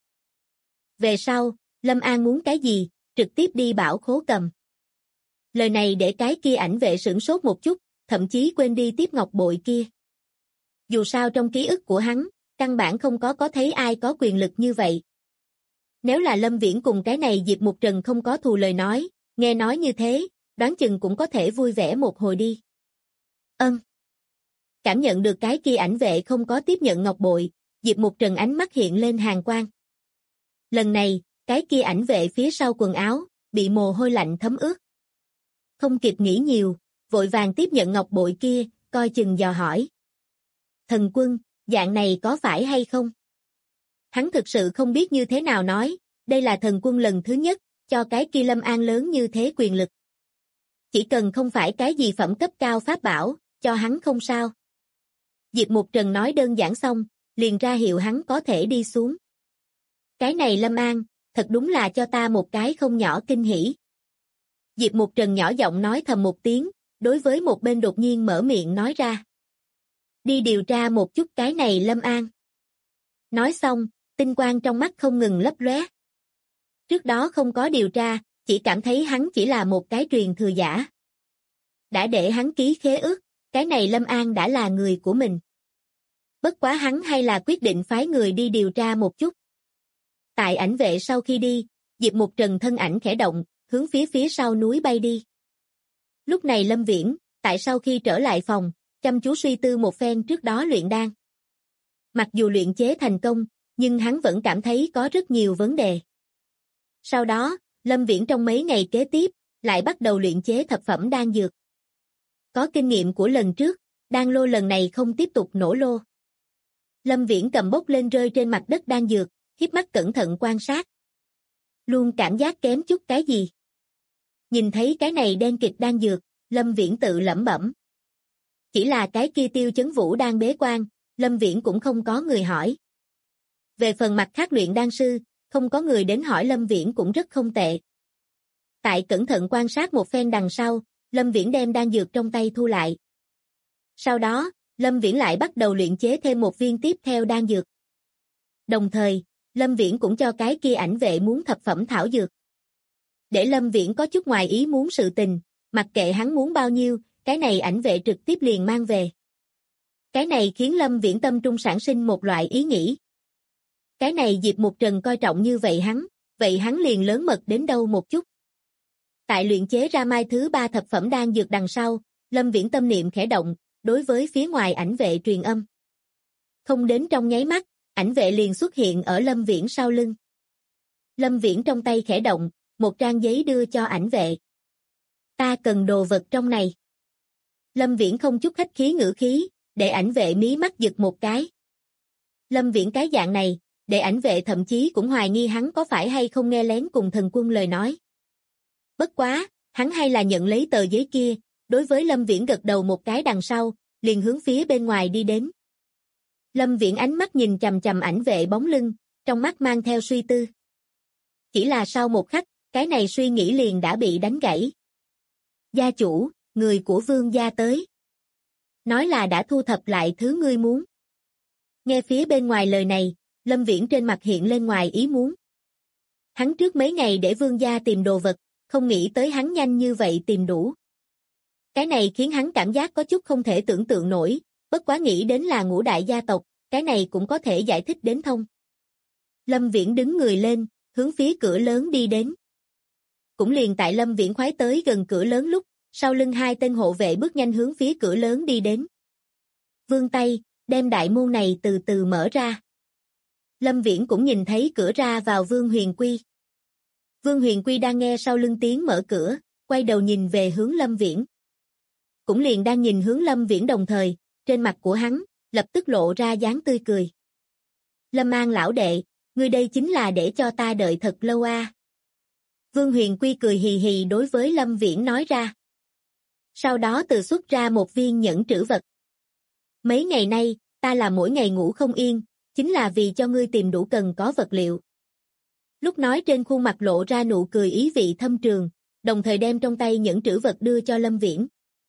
Về sau, Lâm An muốn cái gì, trực tiếp đi bảo khố cầm. Lời này để cái kia ảnh vệ sửng sốt một chút, thậm chí quên đi tiếp ngọc bội kia. Dù sao trong ký ức của hắn, căn bản không có thấy ai có quyền lực như vậy. Nếu là Lâm Viễn cùng cái này Diệp Mục Trần không có thù lời nói, nghe nói như thế, đoán chừng cũng có thể vui vẻ một hồi đi. Cảm nhận được cái kia ảnh vệ không có tiếp nhận ngọc bội, Diệp Mục Trần ánh mắt hiện lên hàn quang. Lần này, cái kia ảnh vệ phía sau quần áo, bị mồ hôi lạnh thấm ướt. Không kịp nghĩ nhiều, vội vàng tiếp nhận ngọc bội kia, coi chừng dò hỏi. Thần quân, dạng này có phải hay không? Hắn thực sự không biết như thế nào nói, đây là thần quân lần thứ nhất, cho cái kia Lâm An lớn như thế quyền lực. Chỉ cần không phải cái gì phẩm cấp cao pháp bảo, cho hắn không sao. Diệp Mục Trần nói đơn giản xong, liền ra hiệu hắn có thể đi xuống. Cái này Lâm An, thật đúng là cho ta một cái không nhỏ kinh hỉ. Diệp Mục Trần nhỏ giọng nói thầm một tiếng, đối với một bên đột nhiên mở miệng nói ra. Đi điều tra một chút cái này Lâm An. Nói xong, tinh quang trong mắt không ngừng lấp lóe. Trước đó không có điều tra, chỉ cảm thấy hắn chỉ là một cái truyền thừa giả. Đã để hắn ký khế ước, cái này Lâm An đã là người của mình. Bất quá hắn hay là quyết định phái người đi điều tra một chút. Tại ảnh vệ sau khi đi, Diệp Mục Trần thân ảnh khẽ động, hướng phía sau núi bay đi. Lúc này Lâm Viễn, tại sau khi trở lại phòng, chăm chú suy tư một phen trước đó luyện đan. Mặc dù luyện chế thành công, nhưng hắn vẫn cảm thấy có rất nhiều vấn đề. Sau đó, Lâm Viễn trong mấy ngày kế tiếp, lại bắt đầu luyện chế thập phẩm đan dược. Có kinh nghiệm của lần trước, đan lô lần này không tiếp tục nổ lô. Lâm Viễn cầm bốc lên rơi trên mặt đất đan dược, híp mắt cẩn thận quan sát. Luôn cảm giác kém chút cái gì. Nhìn thấy cái này đen kịt đan dược, Lâm Viễn tự lẩm bẩm. Chỉ là cái kia Tiêu Chấn Vũ đang bế quan, Lâm Viễn cũng không có người hỏi. Về phần mặt khác luyện đan sư, không có người đến hỏi Lâm Viễn cũng rất không tệ. Tại cẩn thận quan sát một phen đằng sau, Lâm Viễn đem đan dược trong tay thu lại. Sau đó, Lâm Viễn lại bắt đầu luyện chế thêm một viên tiếp theo đan dược. Đồng thời, Lâm Viễn cũng cho cái kia ảnh vệ muốn thập phẩm thảo dược. Để Lâm Viễn có chút ngoài ý muốn sự tình, mặc kệ hắn muốn bao nhiêu, cái này ảnh vệ trực tiếp liền mang về. Cái này khiến Lâm Viễn tâm trung sản sinh một loại ý nghĩ. Cái này Diệp Mục Trần coi trọng như vậy hắn liền lớn mật đến đâu một chút. Tại luyện chế ra mai thứ 3 thập phẩm đan dược đằng sau, Lâm Viễn tâm niệm khẽ động, đối với phía ngoài ảnh vệ truyền âm. Không đến trong nháy mắt, ảnh vệ liền xuất hiện ở Lâm Viễn sau lưng. Lâm Viễn trong tay khẽ động, một trang giấy đưa cho ảnh vệ. Ta cần đồ vật trong này. Lâm Viễn không chút khách khí ngữ khí, để ảnh vệ mí mắt giật một cái. Lâm Viễn cái dạng này, để ảnh vệ thậm chí cũng hoài nghi hắn có phải hay không nghe lén cùng thần quân lời nói. Bất quá, hắn hay là nhận lấy tờ giấy kia, đối với Lâm Viễn gật đầu một cái đằng sau, liền hướng phía bên ngoài đi đến. Lâm Viễn ánh mắt nhìn chằm chằm ảnh vệ bóng lưng, trong mắt mang theo suy tư. Chỉ là sau một khắc, cái này suy nghĩ liền đã bị đánh gãy. Gia chủ, người của Vương gia tới. Nói là đã thu thập lại thứ ngươi muốn. Nghe phía bên ngoài lời này, Lâm Viễn trên mặt hiện lên ngoài ý muốn. Hắn trước mấy ngày để Vương gia tìm đồ vật, không nghĩ tới hắn nhanh như vậy tìm đủ. Cái này khiến hắn cảm giác có chút không thể tưởng tượng nổi, bất quá nghĩ đến là ngũ đại gia tộc, cái này cũng có thể giải thích đến thông. Lâm Viễn đứng người lên, hướng phía cửa lớn đi đến. Cũng liền tại Lâm Viễn khoái tới gần cửa lớn lúc, sau lưng hai tên hộ vệ bước nhanh hướng phía cửa lớn đi đến. Vươn tay, đem đại môn này từ từ mở ra. Lâm Viễn cũng nhìn thấy cửa ra vào Vương Huyền Quy. Vương Huyền Quy đang nghe sau lưng tiếng mở cửa, quay đầu nhìn về hướng Lâm Viễn. Cũng liền đang nhìn hướng Lâm Viễn đồng thời, trên mặt của hắn, lập tức lộ ra dáng tươi cười. Lâm An lão đệ, ngươi đây chính là để cho ta đợi thật lâu à. Vương Huyền Quy cười hì hì đối với Lâm Viễn nói ra. Sau đó tự xuất ra một viên nhẫn trữ vật. Mấy ngày nay, ta là mỗi ngày ngủ không yên, chính là vì cho ngươi tìm đủ cần có vật liệu. Lúc nói trên khuôn mặt lộ ra nụ cười ý vị thâm trường, đồng thời đem trong tay nhẫn trữ vật đưa cho Lâm Viễn.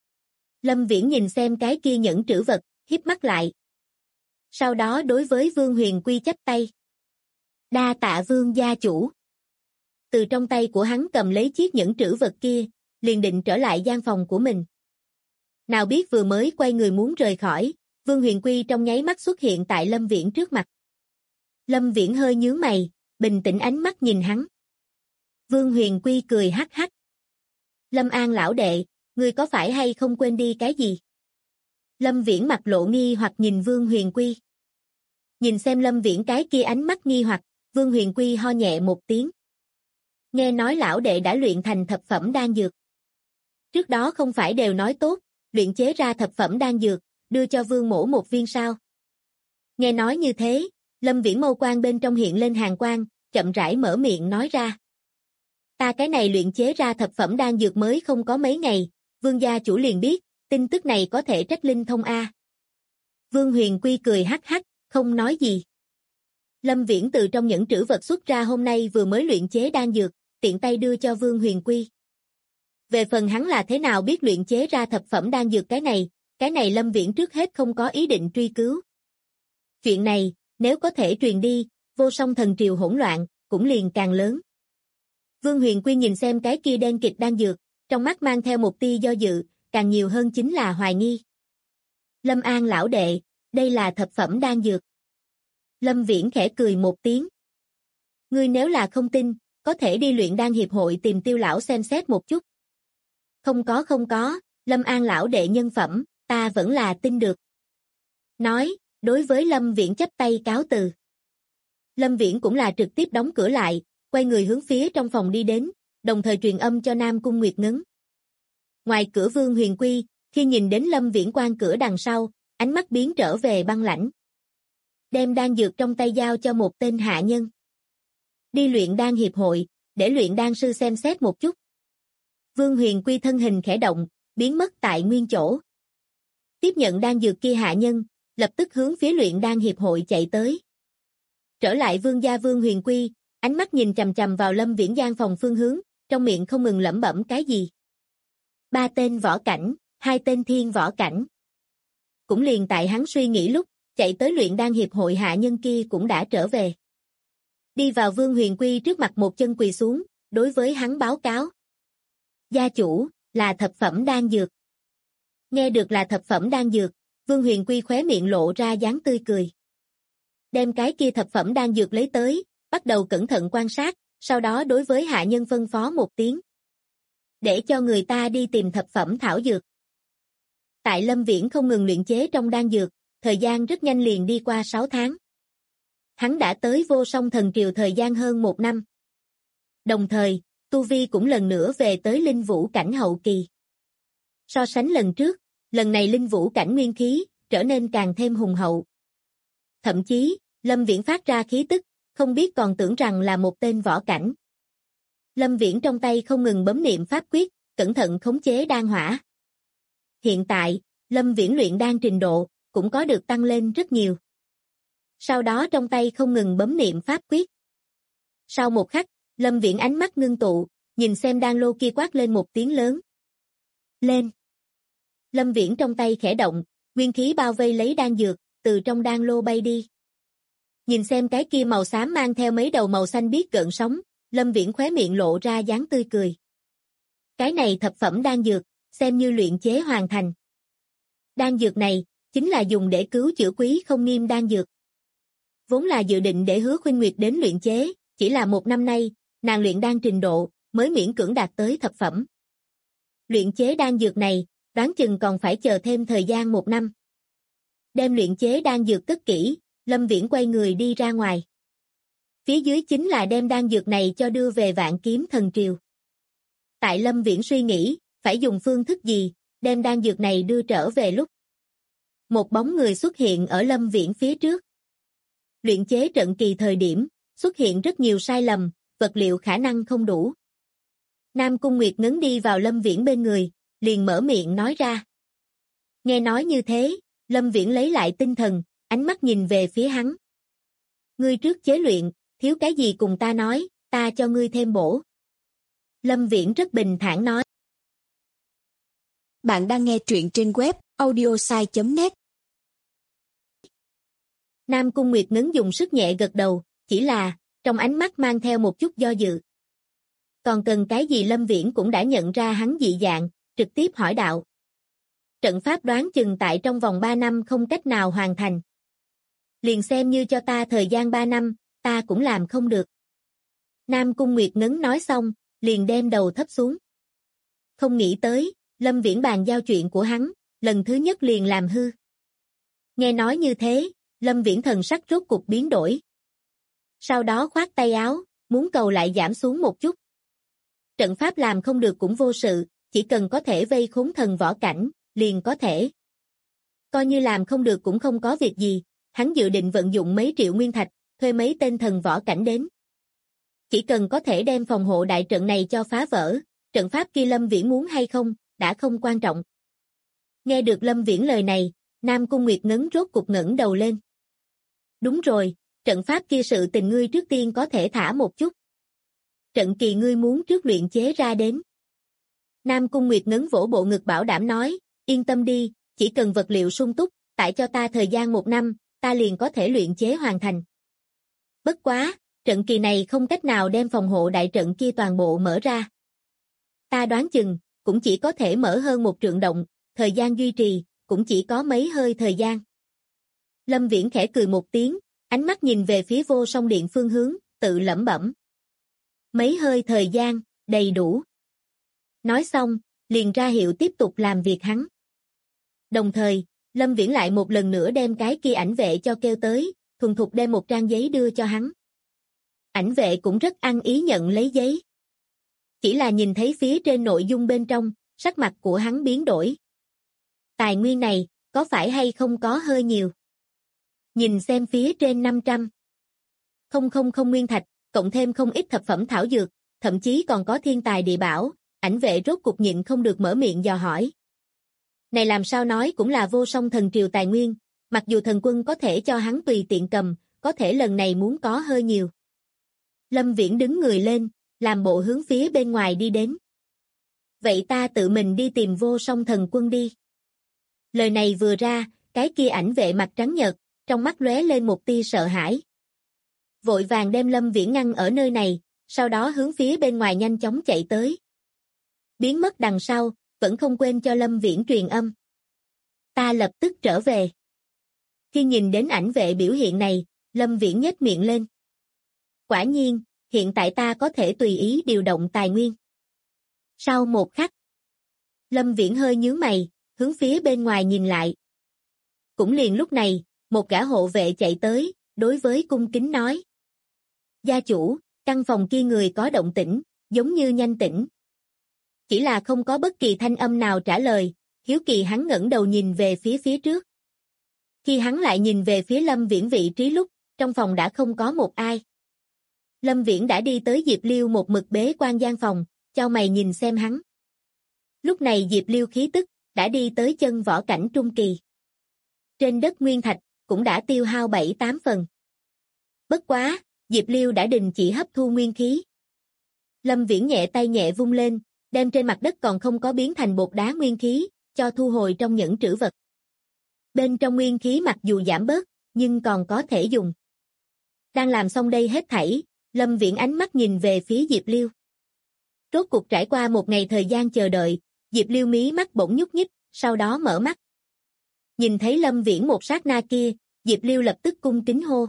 Lâm Viễn nhìn xem cái kia nhẫn trữ vật, híp mắt lại. Sau đó đối với Vương Huyền Quy chắp tay. Đa tạ Vương gia chủ. Từ trong tay của hắn cầm lấy chiếc nhẫn trữ vật kia, liền định trở lại gian phòng của mình. Nào biết vừa mới quay người muốn rời khỏi, Vương Huyền Quy trong nháy mắt xuất hiện tại Lâm Viễn trước mặt. Lâm Viễn hơi nhướng mày, bình tĩnh ánh mắt nhìn hắn. Vương Huyền Quy cười hắc hắc. Lâm An lão đệ, ngươi có phải hay không quên đi cái gì? Lâm Viễn mặt lộ nghi hoặc nhìn Vương Huyền Quy. Nhìn xem Lâm Viễn cái kia ánh mắt nghi hoặc, Vương Huyền Quy ho nhẹ một tiếng. Nghe nói lão đệ đã luyện thành thập phẩm đan dược. Trước đó không phải đều nói tốt, luyện chế ra thập phẩm đan dược, đưa cho Vương mỗ một viên sao? Nghe nói như thế, Lâm Viễn mâu quang bên trong hiện lên hàn quang, chậm rãi mở miệng nói ra. Ta cái này luyện chế ra thập phẩm đan dược mới không có mấy ngày, Vương gia chủ liền biết, tin tức này có thể trách linh thông a. Vương Huyền Quy cười hắc hắc, không nói gì. Lâm Viễn từ trong những trữ vật xuất ra hôm nay vừa mới luyện chế đan dược, tiện tay đưa cho Vương Huyền Quy. Về phần hắn là thế nào biết luyện chế ra thập phẩm đan dược cái này Lâm Viễn trước hết không có ý định truy cứu. Chuyện này, nếu có thể truyền đi, vô song thần triều hỗn loạn, cũng liền càng lớn. Vương Huyền Quy nhìn xem cái kia đen kịt đan dược, trong mắt mang theo một tia do dự, càng nhiều hơn chính là hoài nghi. Lâm An lão đệ, đây là thập phẩm đan dược. Lâm Viễn khẽ cười một tiếng. Ngươi nếu là không tin, có thể đi luyện đan hiệp hội tìm Tiêu lão xem xét một chút. Không có, Lâm An lão đệ nhân phẩm, ta vẫn là tin được. Nói, đối với Lâm Viễn chắp tay cáo từ. Lâm Viễn cũng là trực tiếp đóng cửa lại, quay người hướng phía trong phòng đi đến, đồng thời truyền âm cho Nam Cung Nguyệt Ngấn. Ngoài cửa Vương Huyền Quy, khi nhìn đến Lâm Viễn quan cửa đằng sau, ánh mắt biến trở về băng lãnh. Đem đan dược trong tay giao cho một tên hạ nhân. Đi luyện đan hiệp hội, để luyện đan sư xem xét một chút. Vương Huyền Quy thân hình khẽ động, biến mất tại nguyên chỗ. Tiếp nhận đan dược kia hạ nhân, lập tức hướng phía luyện đan hiệp hội chạy tới. Trở lại Vương gia Vương Huyền Quy, ánh mắt nhìn chằm chằm vào Lâm Viễn gian phòng phương hướng, trong miệng không ngừng lẩm bẩm cái gì. 3 tên võ cảnh, 2 tên thiên võ cảnh. Cũng liền tại hắn suy nghĩ lúc, chạy tới luyện đan hiệp hội hạ nhân kia cũng đã trở về. Đi vào Vương Huyền Quy trước mặt một chân quỳ xuống, đối với hắn báo cáo. Gia chủ, là thập phẩm đan dược. Nghe được là thập phẩm đan dược, Vương Huyền Quy khóe miệng lộ ra dáng tươi cười. Đem cái kia thập phẩm đan dược lấy tới, bắt đầu cẩn thận quan sát, sau đó đối với hạ nhân phân phó một tiếng. Để cho người ta đi tìm thập phẩm thảo dược. Tại Lâm Viễn không ngừng luyện chế trong đan dược, thời gian rất nhanh liền đi qua 6 tháng. Hắn đã tới vô song thần triều thời gian hơn 1 năm. Đồng thời, tu vi cũng lần nữa về tới linh vũ cảnh hậu kỳ. So sánh lần trước, lần này linh vũ cảnh nguyên khí, trở nên càng thêm hùng hậu. Thậm chí, Lâm Viễn phát ra khí tức, không biết còn tưởng rằng là một tên võ cảnh. Lâm Viễn trong tay không ngừng bấm niệm pháp quyết, cẩn thận khống chế đan hỏa. Hiện tại, Lâm Viễn luyện đan trình độ, cũng có được tăng lên rất nhiều. Sau đó trong tay không ngừng bấm niệm pháp quyết. Sau một khắc, Lâm Viễn ánh mắt ngưng tụ, nhìn xem đan lô kia quát lên một tiếng lớn. Lên! Lâm Viễn trong tay khẽ động, nguyên khí bao vây lấy đan dược, từ trong đan lô bay đi. Nhìn xem cái kia màu xám mang theo mấy đầu màu xanh biếc gợn sóng, Lâm Viễn khóe miệng lộ ra dáng tươi cười. Cái này thập phẩm đan dược, xem như luyện chế hoàn thành. Đan dược này, chính là dùng để cứu chữa Quý Không Nghiêm đan dược. Vốn là dự định để Hứa Khuynh Nguyệt đến luyện chế, chỉ là 1 năm nay, nàng luyện đan trình độ, mới miễn cưỡng đạt tới thập phẩm. Luyện chế đan dược này, đoán chừng còn phải chờ thêm thời gian 1 năm. Đem luyện chế đan dược cất kỹ, Lâm Viễn quay người đi ra ngoài. Phía dưới chính là đem đan dược này cho đưa về Vạn Kiếm Thần Triều. Tại Lâm Viễn suy nghĩ, phải dùng phương thức gì, đem đan dược này đưa trở về lúc. Một bóng người xuất hiện ở Lâm Viễn phía trước. Luyện chế trận kỳ thời điểm, xuất hiện rất nhiều sai lầm, vật liệu khả năng không đủ. Nam Cung Nguyệt Ngấn đi vào Lâm Viễn bên người, liền mở miệng nói ra. Nghe nói như thế, Lâm Viễn lấy lại tinh thần, ánh mắt nhìn về phía hắn. Ngươi trước chế luyện, thiếu cái gì cùng ta nói, ta cho ngươi thêm bổ. Lâm Viễn rất bình thản nói. Bạn đang nghe truyện trên web audiosai.net. Nam Cung Nguyệt Ngấn dùng sức nhẹ gật đầu, chỉ là, trong ánh mắt mang theo một chút do dự. Còn cần cái gì Lâm Viễn cũng đã nhận ra hắn dị dạng, trực tiếp hỏi đạo. Trận pháp đoán chừng tại trong vòng 3 năm không cách nào hoàn thành. Liền xem như cho ta thời gian 3 năm, ta cũng làm không được. Nam Cung Nguyệt Ngấn nói xong, liền đem đầu thấp xuống. Không nghĩ tới, Lâm Viễn bàn giao chuyện của hắn, lần thứ nhất liền làm hư. Nghe nói như thế, Lâm Viễn thần sắc rốt cục biến đổi. Sau đó khoát tay áo, muốn cầu lại giảm xuống một chút. Trận pháp làm không được cũng vô sự, chỉ cần có thể vây khốn thần võ cảnh, liền có thể. Coi như làm không được cũng không có việc gì, hắn dự định vận dụng mấy triệu nguyên thạch, thuê mấy tên thần võ cảnh đến. Chỉ cần có thể đem phòng hộ đại trận này cho phá vỡ, trận pháp kia Lâm Viễn muốn hay không, đã không quan trọng. Nghe được Lâm Viễn lời này, Nam Cung Nguyệt Ngấn rốt cục ngẩng đầu lên. Đúng rồi, trận pháp kia sự tình ngươi trước tiên có thể thả một chút. Trận kỳ ngươi muốn trước luyện chế ra đến. Nam Cung Nguyệt Ngấn vỗ bộ ngực bảo đảm nói, yên tâm đi, chỉ cần vật liệu sung túc, tại cho ta thời gian 1 năm, ta liền có thể luyện chế hoàn thành. Bất quá, trận kỳ này không cách nào đem phòng hộ đại trận kia toàn bộ mở ra. Ta đoán chừng, cũng chỉ có thể mở hơn 1 trượng động, thời gian duy trì, cũng chỉ có mấy hơi thời gian. Lâm Viễn khẽ cười một tiếng, ánh mắt nhìn về phía Vô Song Điện phương hướng, tự lẩm bẩm. Mấy hơi thời gian, đầy đủ. Nói xong, liền ra hiệu tiếp tục làm việc hắn. Đồng thời, Lâm Viễn lại một lần nữa đem cái kia ảnh vệ cho kêu tới, thuần thục đem một trang giấy đưa cho hắn. Ảnh vệ cũng rất ăn ý nhận lấy giấy. Chỉ là nhìn thấy phía trên nội dung bên trong, sắc mặt của hắn biến đổi. Tài nguyên này, có phải hay không có hơi nhiều? Nhìn xem phía trên 500. Không nguyên thạch, cộng thêm không ít thập phẩm thảo dược, thậm chí còn có thiên tài địa bảo, ảnh vệ rốt cục nhịn không được mở miệng dò hỏi. Này làm sao nói cũng là Vô Song thần triều tài nguyên, mặc dù thần quân có thể cho hắn tùy tiện cầm, có thể lần này muốn có hơi nhiều. Lâm Viễn đứng người lên, làm bộ hướng phía bên ngoài đi đến. Vậy ta tự mình đi tìm Vô Song thần quân đi. Lời này vừa ra, cái kia ảnh vệ mặt trắng nhợt, trong mắt lóe lên một tia sợ hãi. Vội vàng đem Lâm Viễn ngăn ở nơi này, sau đó hướng phía bên ngoài nhanh chóng chạy tới. Biến mất đằng sau, vẫn không quên cho Lâm Viễn truyền âm. Ta lập tức trở về. Khi nhìn đến ảnh vệ biểu hiện này, Lâm Viễn nhếch miệng lên. Quả nhiên, hiện tại ta có thể tùy ý điều động tài nguyên. Sau một khắc, Lâm Viễn hơi nhướng mày, hướng phía bên ngoài nhìn lại. Cũng liền lúc này, một gã hộ vệ chạy tới, đối với cung kính nói. Gia chủ, căn phòng kia người có động tĩnh, giống như nhanh tỉnh. Chỉ là không có bất kỳ thanh âm nào trả lời, hiếu kỳ hắn ngẩng đầu nhìn về phía trước. Khi hắn lại nhìn về phía Lâm Viễn vị trí lúc, trong phòng đã không có một ai. Lâm Viễn đã đi tới Diệp Liêu một mực bế quan gian phòng, chau mày nhìn xem hắn. Lúc này Diệp Liêu khí tức, đã đi tới chân võ cảnh trung kỳ. Trên đất nguyên thạch, cũng đã tiêu hao 7-8 phần. Bất quá, Diệp Liêu đã đình chỉ hấp thu nguyên khí. Lâm Viễn nhẹ tay nhẹ vung lên, đem trên mặt đất còn không có biến thành bột đá nguyên khí, cho thu hồi trong nhẫn trữ vật. Bên trong nguyên khí mặc dù giảm bớt, nhưng còn có thể dùng. Đang làm xong đây hết thảy, Lâm Viễn ánh mắt nhìn về phía Diệp Liêu. Rốt cuộc trải qua một ngày thời gian chờ đợi, Diệp Liêu mí mắt bỗng nhúc nhích, sau đó mở mắt. Nhìn thấy Lâm Viễn một sát na kia, Diệp Liêu lập tức cung kính hô.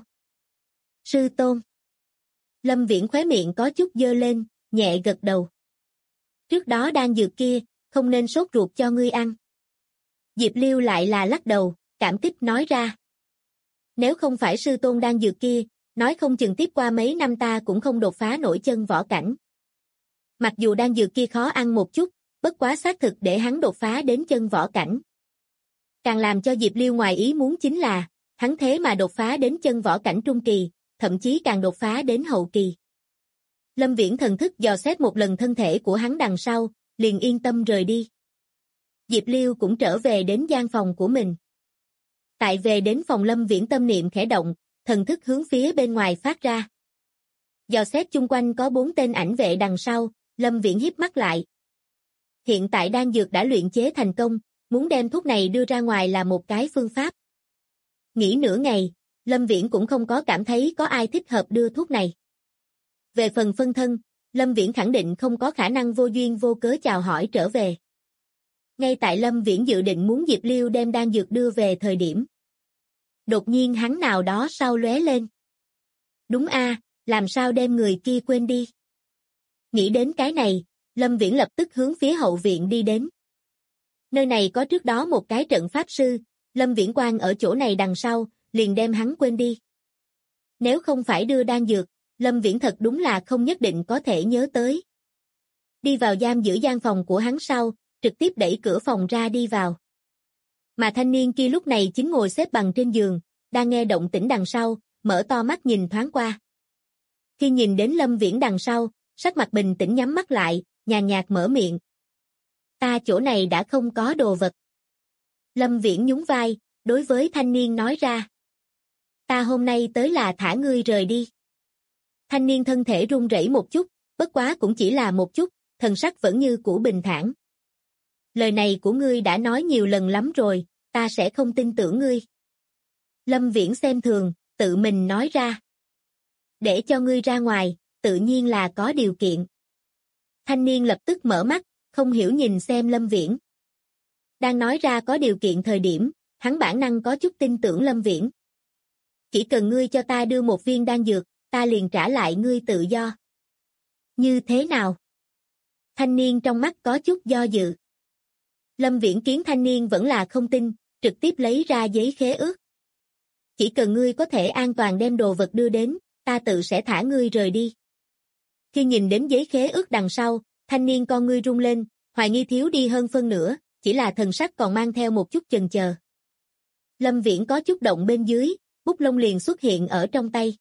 Sư tôn. Lâm Viễn khóe miệng có chút dơ lên, nhẹ gật đầu. Trước đó đan dược kia, không nên sốt ruột cho ngươi ăn. Diệp Liêu lại là lắc đầu, cảm kích nói ra. Nếu không phải sư tôn đan dược kia, nói không chừng tiếp qua mấy năm ta cũng không đột phá nổi chân võ cảnh. Mặc dù đan dược kia khó ăn một chút, bất quá xác thực để hắn đột phá đến chân võ cảnh. Càng làm cho Diệp Liêu ngoài ý muốn chính là, hắn thế mà đột phá đến chân võ cảnh trung kỳ, thậm chí càng đột phá đến hậu kỳ. Lâm Viễn thần thức dò xét một lần thân thể của hắn đằng sau, liền yên tâm rời đi. Diệp Liêu cũng trở về đến gian phòng của mình. Tại về đến phòng Lâm Viễn tâm niệm khẽ động, thần thức hướng phía bên ngoài phát ra. Dò xét chung quanh có 4 tên ảnh vệ đằng sau, Lâm Viễn híp mắt lại. Hiện tại đan dược đã luyện chế thành công, muốn đem thuốc này đưa ra ngoài là một cái phương pháp. Nghĩ nửa ngày, Lâm Viễn cũng không có cảm thấy có ai thích hợp đưa thuốc này. Về phần phân thân, Lâm Viễn khẳng định không có khả năng vô duyên vô cớ chào hỏi trở về. Ngay tại Lâm Viễn dự định muốn Diệp Liêu đem đan dược đưa về thời điểm. Đột nhiên hắn nào đó sau lóe lên. Đúng a, làm sao đem người kia quên đi. Nghĩ đến cái này, Lâm Viễn lập tức hướng phía hậu viện đi đến. Nơi này có trước đó một cái trận pháp sư, Lâm Viễn quan ở chỗ này đằng sau, liền đem hắn quên đi. Nếu không phải đưa đan dược, Lâm Viễn thật đúng là không nhất định có thể nhớ tới. Đi vào giam giữ gian phòng của hắn sau, trực tiếp đẩy cửa phòng ra đi vào. Mà thanh niên kia lúc này chính ngồi xếp bằng trên giường, đang nghe động tĩnh đằng sau, mở to mắt nhìn thoáng qua. Khi nhìn đến Lâm Viễn đằng sau, sắc mặt bình tĩnh nhắm mắt lại, nhàn nhạt mở miệng. Ta chỗ này đã không có đồ vật. Lâm Viễn nhún vai, đối với thanh niên nói ra. Ta hôm nay tới là thả ngươi rời đi. Thanh niên thân thể run rẩy một chút, bất quá cũng chỉ là một chút, thần sắc vẫn như cũ bình thản. Lời này của ngươi đã nói nhiều lần lắm rồi, ta sẽ không tin tưởng ngươi. Lâm Viễn xem thường, tự mình nói ra. Để cho ngươi ra ngoài, tự nhiên là có điều kiện. Thanh niên lập tức mở mắt, không hiểu nhìn xem Lâm Viễn. Đang nói ra có điều kiện thời điểm, hắn bản năng có chút tin tưởng Lâm Viễn. Chỉ cần ngươi cho ta đưa một viên đan dược, ta liền trả lại ngươi tự do. Như thế nào? Thanh niên trong mắt có chút do dự. Lâm Viễn kiến thanh niên vẫn là không tin, trực tiếp lấy ra giấy khế ước. Chỉ cần ngươi có thể an toàn đem đồ vật đưa đến, ta tự sẽ thả ngươi rời đi. Khi nhìn đến giấy khế ước đằng sau, thanh niên con ngươi rung lên, hoài nghi thiếu đi hơn phân nửa, chỉ là thần sắc còn mang theo một chút chần chờ. Lâm Viễn có chút động bên dưới, bút lông liền xuất hiện ở trong tay.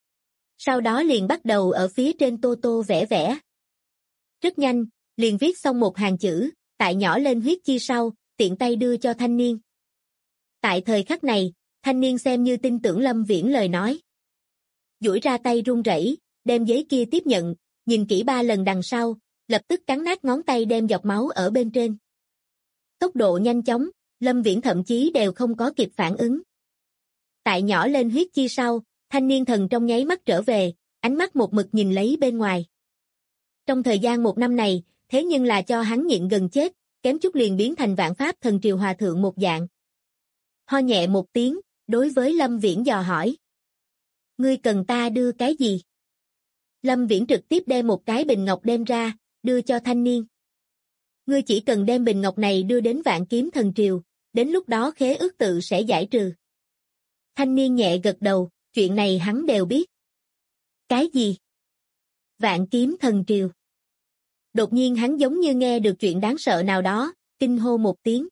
Sau đó liền bắt đầu ở phía trên tô tô vẽ vẽ. Rất nhanh, liền viết xong một hàng chữ, tại nhỏ lên huyết chi sau, tiện tay đưa cho thanh niên. Tại thời khắc này, thanh niên xem như tin tưởng Lâm Viễn lời nói. Duỗi ra tay run rẩy, đem giấy kia tiếp nhận, nhìn kỹ 3 lần đằng sau, lập tức cắn nát ngón tay đem giọt máu ở bên trên. Tốc độ nhanh chóng, Lâm Viễn thậm chí đều không có kịp phản ứng. Tại nhỏ lên huyết chi sau, thanh niên thần trong nháy mắt trở về, ánh mắt một mực nhìn lấy bên ngoài. Trong thời gian 1 năm này, thế nhưng là cho hắn nhịn gần chết, kém chút liền biến thành vạn pháp thần triều hòa thượng một dạng. Ho nhẹ một tiếng, đối với Lâm Viễn dò hỏi. Ngươi cần ta đưa cái gì? Lâm Viễn trực tiếp đem một cái bình ngọc đem ra, đưa cho thanh niên. Ngươi chỉ cần đem bình ngọc này đưa đến Vạn Kiếm Thần Triều, đến lúc đó khế ước tự sẽ giải trừ. Thanh niên nhẹ gật đầu, chuyện này hắn đều biết. Cái gì? Vạn Kiếm Thần Triều. Đột nhiên hắn giống như nghe được chuyện đáng sợ nào đó, kinh hô một tiếng.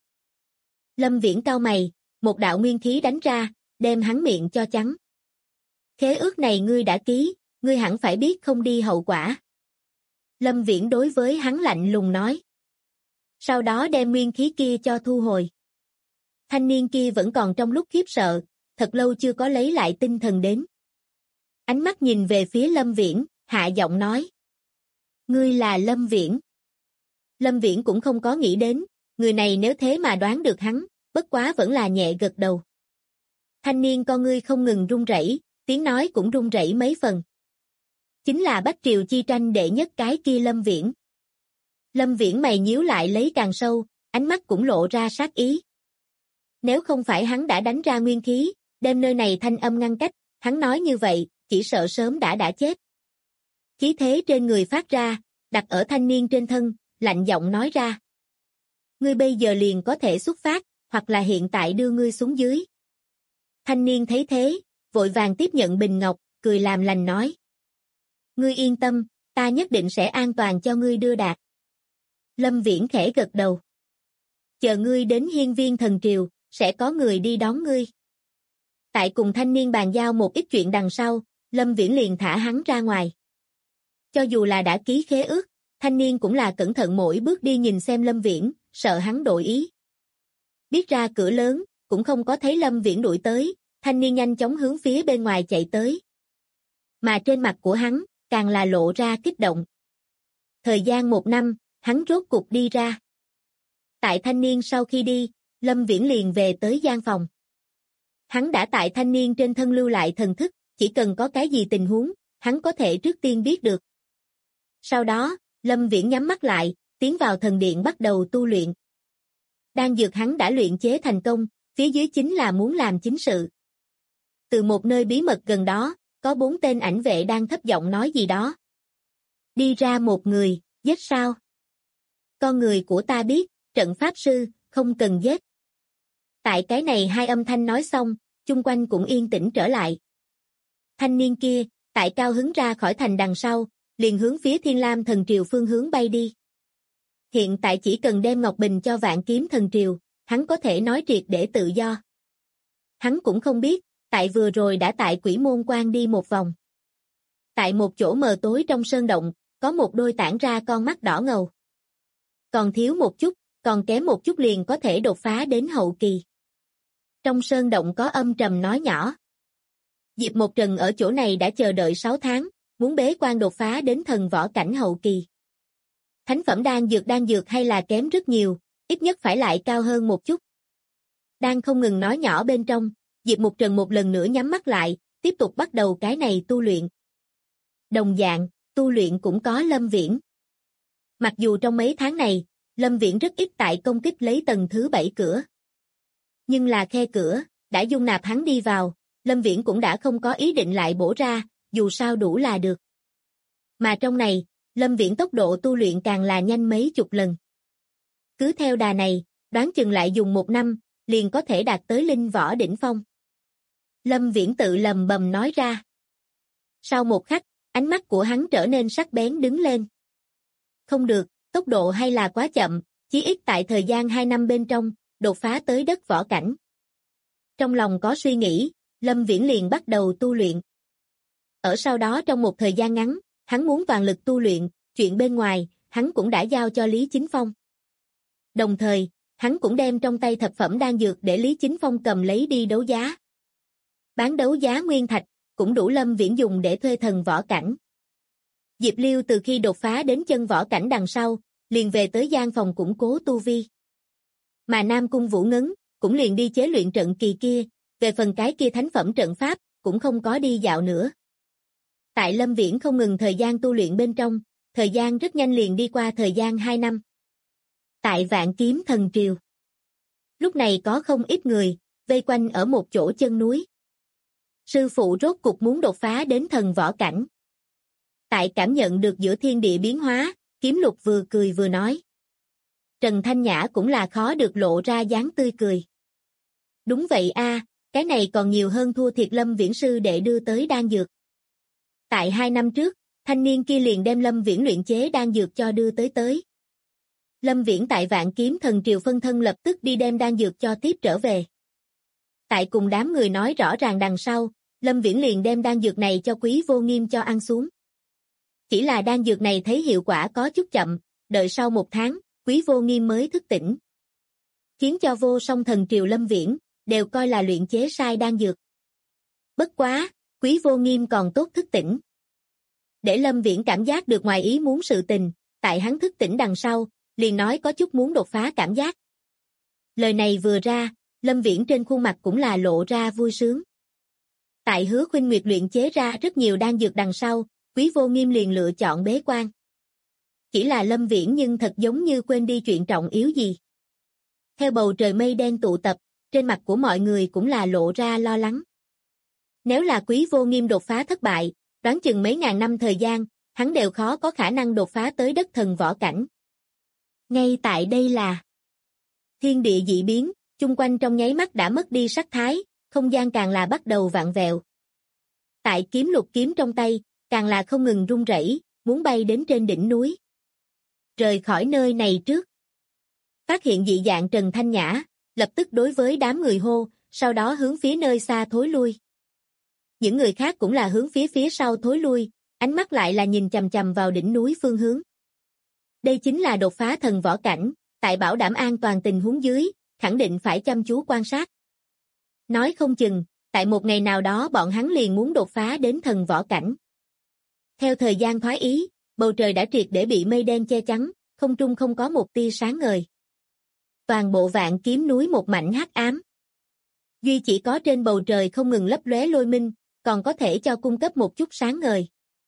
Lâm Viễn cau mày, một đạo nguyên khí đánh ra, đem hắn miệng cho trắng. Khế ước này ngươi đã ký, ngươi hẳn phải biết không đi hậu quả. Lâm Viễn đối với hắn lạnh lùng nói. Sau đó đem nguyên khí kia cho thu hồi. Thanh niên kia vẫn còn trong lúc khiếp sợ, thật lâu chưa có lấy lại tinh thần đến. Ánh mắt nhìn về phía Lâm Viễn, hạ giọng nói. Ngươi là Lâm Viễn. Lâm Viễn cũng không có nghĩ đến, người này nếu thế mà đoán được hắn, bất quá vẫn là nhẹ gật đầu. Thanh niên con ngươi không ngừng run rẩy, tiếng nói cũng run rẩy mấy phần. Chính là Bách Triều chi tranh đệ nhất cái kia Lâm Viễn. Lâm Viễn mày nhíu lại lấy càng sâu, ánh mắt cũng lộ ra sát ý. Nếu không phải hắn đã đánh ra nguyên khí, đem nơi này thanh âm ngăn cách, hắn nói như vậy, chỉ sợ sớm đã chết. Khí thế trên người phát ra, đặt ở thanh niên trên thân, lạnh giọng nói ra. Ngươi bây giờ liền có thể xuất phát, hoặc là hiện tại đưa ngươi xuống dưới. Thanh niên thấy thế, vội vàng tiếp nhận bình ngọc, cười làm lành nói. Ngươi yên tâm, ta nhất định sẽ an toàn cho ngươi đưa đạt. Lâm Viễn khẽ gật đầu. Chờ ngươi đến Hiên Viên Thần Triều, sẽ có người đi đón ngươi. Tại cùng thanh niên bàn giao một ít chuyện đằng sau, Lâm Viễn liền thả hắn ra ngoài. Cho dù là đã ký khế ước, thanh niên cũng là cẩn thận mỗi bước đi nhìn xem Lâm Viễn, sợ hắn đổi ý. Biết ra cửa lớn, cũng không có thấy Lâm Viễn đuổi tới, thanh niên nhanh chóng hướng phía bên ngoài chạy tới. Mà trên mặt của hắn, càng là lộ ra kích động. Thời gian 1 năm, hắn rốt cục đi ra. Tại thanh niên sau khi đi, Lâm Viễn liền về tới gian phòng. Hắn đã tại thanh niên trên thân lưu lại thần thức, chỉ cần có cái gì tình huống, hắn có thể trước tiên biết được. Sau đó, Lâm Viễn nhắm mắt lại, tiến vào thần điện bắt đầu tu luyện. Đan dược hắn đã luyện chế thành công, phía dưới chính là muốn làm chính sự. Từ một nơi bí mật gần đó, có 4 tên ảnh vệ đang thấp giọng nói gì đó. Đi ra một người, giết sao? Con người của ta biết, trận pháp sư, không cần giết. Tại cái này hai âm thanh nói xong, chung quanh cũng yên tĩnh trở lại. Thanh niên kia, tại cao hứng ra khỏi thành đằng sau, liền hướng phía Thiên Lam Thần Triều phương hướng bay đi. Hiện tại chỉ cần đem Ngọc Bình cho Vạn Kiếm Thần Triều, hắn có thể nói triệt để tự do. Hắn cũng không biết, tại vừa rồi đã tại Quỷ Môn Quan đi một vòng. Tại một chỗ mờ tối trong sơn động, có một đôi tản ra con mắt đỏ ngầu. Còn thiếu một chút, còn kém một chút liền có thể đột phá đến hậu kỳ. Trong sơn động có âm trầm nói nhỏ. Diệp Một Trần ở chỗ này đã chờ đợi 6 tháng, muốn bế quan đột phá đến thần võ cảnh hậu kỳ. Thánh phẩm đan dược hay là kém rất nhiều, ít nhất phải lại cao hơn một chút. Đang không ngừng nói nhỏ bên trong, Diệp Một Trần một lần nữa nhắm mắt lại, tiếp tục bắt đầu cái này tu luyện. Đồng dạng, tu luyện cũng có Lâm Viễn. Mặc dù trong mấy tháng này, Lâm Viễn rất ít tại công kích lấy tầng thứ 7 cửa. Nhưng là khe cửa, đã dung nạp hắn đi vào, Lâm Viễn cũng đã không có ý định lại bổ ra, dù sao đủ là được. Mà trong này, Lâm Viễn tốc độ tu luyện càng là nhanh mấy chục lần. Cứ theo đà này, đoán chừng lại dùng 1 năm, liền có thể đạt tới linh võ đỉnh phong. Lâm Viễn tự lầm bầm nói ra. Sau một khắc, ánh mắt của hắn trở nên sắc bén đứng lên. Không được, tốc độ hay là quá chậm, chí ít tại thời gian 2 năm bên trong, đột phá tới đất võ cảnh. Trong lòng có suy nghĩ, Lâm Viễn liền bắt đầu tu luyện. Ở sau đó trong một thời gian ngắn, hắn muốn toàn lực tu luyện, chuyện bên ngoài, hắn cũng đã giao cho Lý Chính Phong. Đồng thời, hắn cũng đem trong tay thập phẩm đan dược để Lý Chính Phong cầm lấy đi đấu giá. Bán đấu giá nguyên thạch, cũng đủ Lâm Viễn dùng để thuê thần võ cảnh. Diệp Liêu từ khi đột phá đến chân võ cảnh đằng sau, liền về tới gian phòng củng cố tu vi. Mà Nam Cung Vũ Ngấn, cũng liền đi chế luyện trận kỳ kia, về phần cái kia thánh phẩm trận pháp, cũng không có đi dạo nữa. Tại Lâm Viễn không ngừng thời gian tu luyện bên trong, thời gian rất nhanh liền đi qua thời gian 2 năm. Tại Vạn Kiếm Thần Triều. Lúc này có không ít người, vây quanh ở một chỗ chân núi. Sư phụ rốt cục muốn đột phá đến thần võ cảnh. Tại cảm nhận được giữa thiên địa biến hóa, Kiếm Lục vừa cười vừa nói. Trần Thanh Nhã cũng là khó được lộ ra dáng tươi cười. Đúng vậy a, cái này còn nhiều hơn thua thiệt Lâm Viễn sư đệ đưa tới đan dược. Tại 2 năm trước, thanh niên kia liền đem Lâm Viễn luyện chế đan dược cho đưa tới. Lâm Viễn tại Vạn Kiếm Thần Triều phân thân lập tức đi đem đan dược cho tiếp trở về. Tại cùng đám người nói rõ ràng đằng sau, Lâm Viễn liền đem đan dược này cho Quý Vô Nghiêm cho ăn xuống. Chỉ là đan dược này thấy hiệu quả có chút chậm, đợi sau 1 tháng, Quý Vô Nghiêm mới thức tỉnh. Khiến cho Vô Song Thần Triều Lâm Viễn, đều coi là luyện chế sai đan dược. Bất quá, Quý Vô Nghiêm còn tốt thức tỉnh. Để Lâm Viễn cảm giác được ngoài ý muốn sự tình, tại hắn thức tỉnh đằng sau, liền nói có chút muốn đột phá cảm giác. Lời này vừa ra, Lâm Viễn trên khuôn mặt cũng là lộ ra vui sướng. Tại Hứa Khuynh Nguyệt luyện chế ra rất nhiều đan dược đằng sau, Quý Vô Nghiêm liền lựa chọn bế quan. Chỉ là Lâm Viễn nhưng thật giống như quên đi chuyện trọng yếu gì. Theo bầu trời mây đen tụ tập, trên mặt của mọi người cũng là lộ ra lo lắng. Nếu là Quý Vô Nghiêm đột phá thất bại, đoán chừng mấy ngàn năm thời gian, hắn đều khó có khả năng đột phá tới đất thần võ cảnh. Ngay tại đây là thiên địa dị biến, chung quanh trong nháy mắt đã mất đi sắc thái, không gian càng là bắt đầu vặn vẹo. Tại Kiếm Lục kiếm trong tay, càng là không ngừng rung rẩy, muốn bay đến trên đỉnh núi. Rời khỏi nơi này trước. Phát hiện dị dạng Trần Thanh Nhã, lập tức đối với đám người hô, sau đó hướng phía nơi xa thối lui. Những người khác cũng là hướng phía sau thối lui, ánh mắt lại là nhìn chằm chằm vào đỉnh núi phương hướng. Đây chính là đột phá thần võ cảnh, tại bảo đảm an toàn tình huống dưới, khẳng định phải chăm chú quan sát. Nói không chừng, tại một ngày nào đó bọn hắn liền muốn đột phá đến thần võ cảnh. Theo thời gian thoái ý, bầu trời đã triệt để bị mây đen che chắn, không trung không có một tia sáng ngời. Toàn bộ Vạn Kiếm núi một mảnh hắc ám. Duy chỉ có trên bầu trời không ngừng lấp lóe lôi minh, còn có thể cho cung cấp một chút sáng ngời.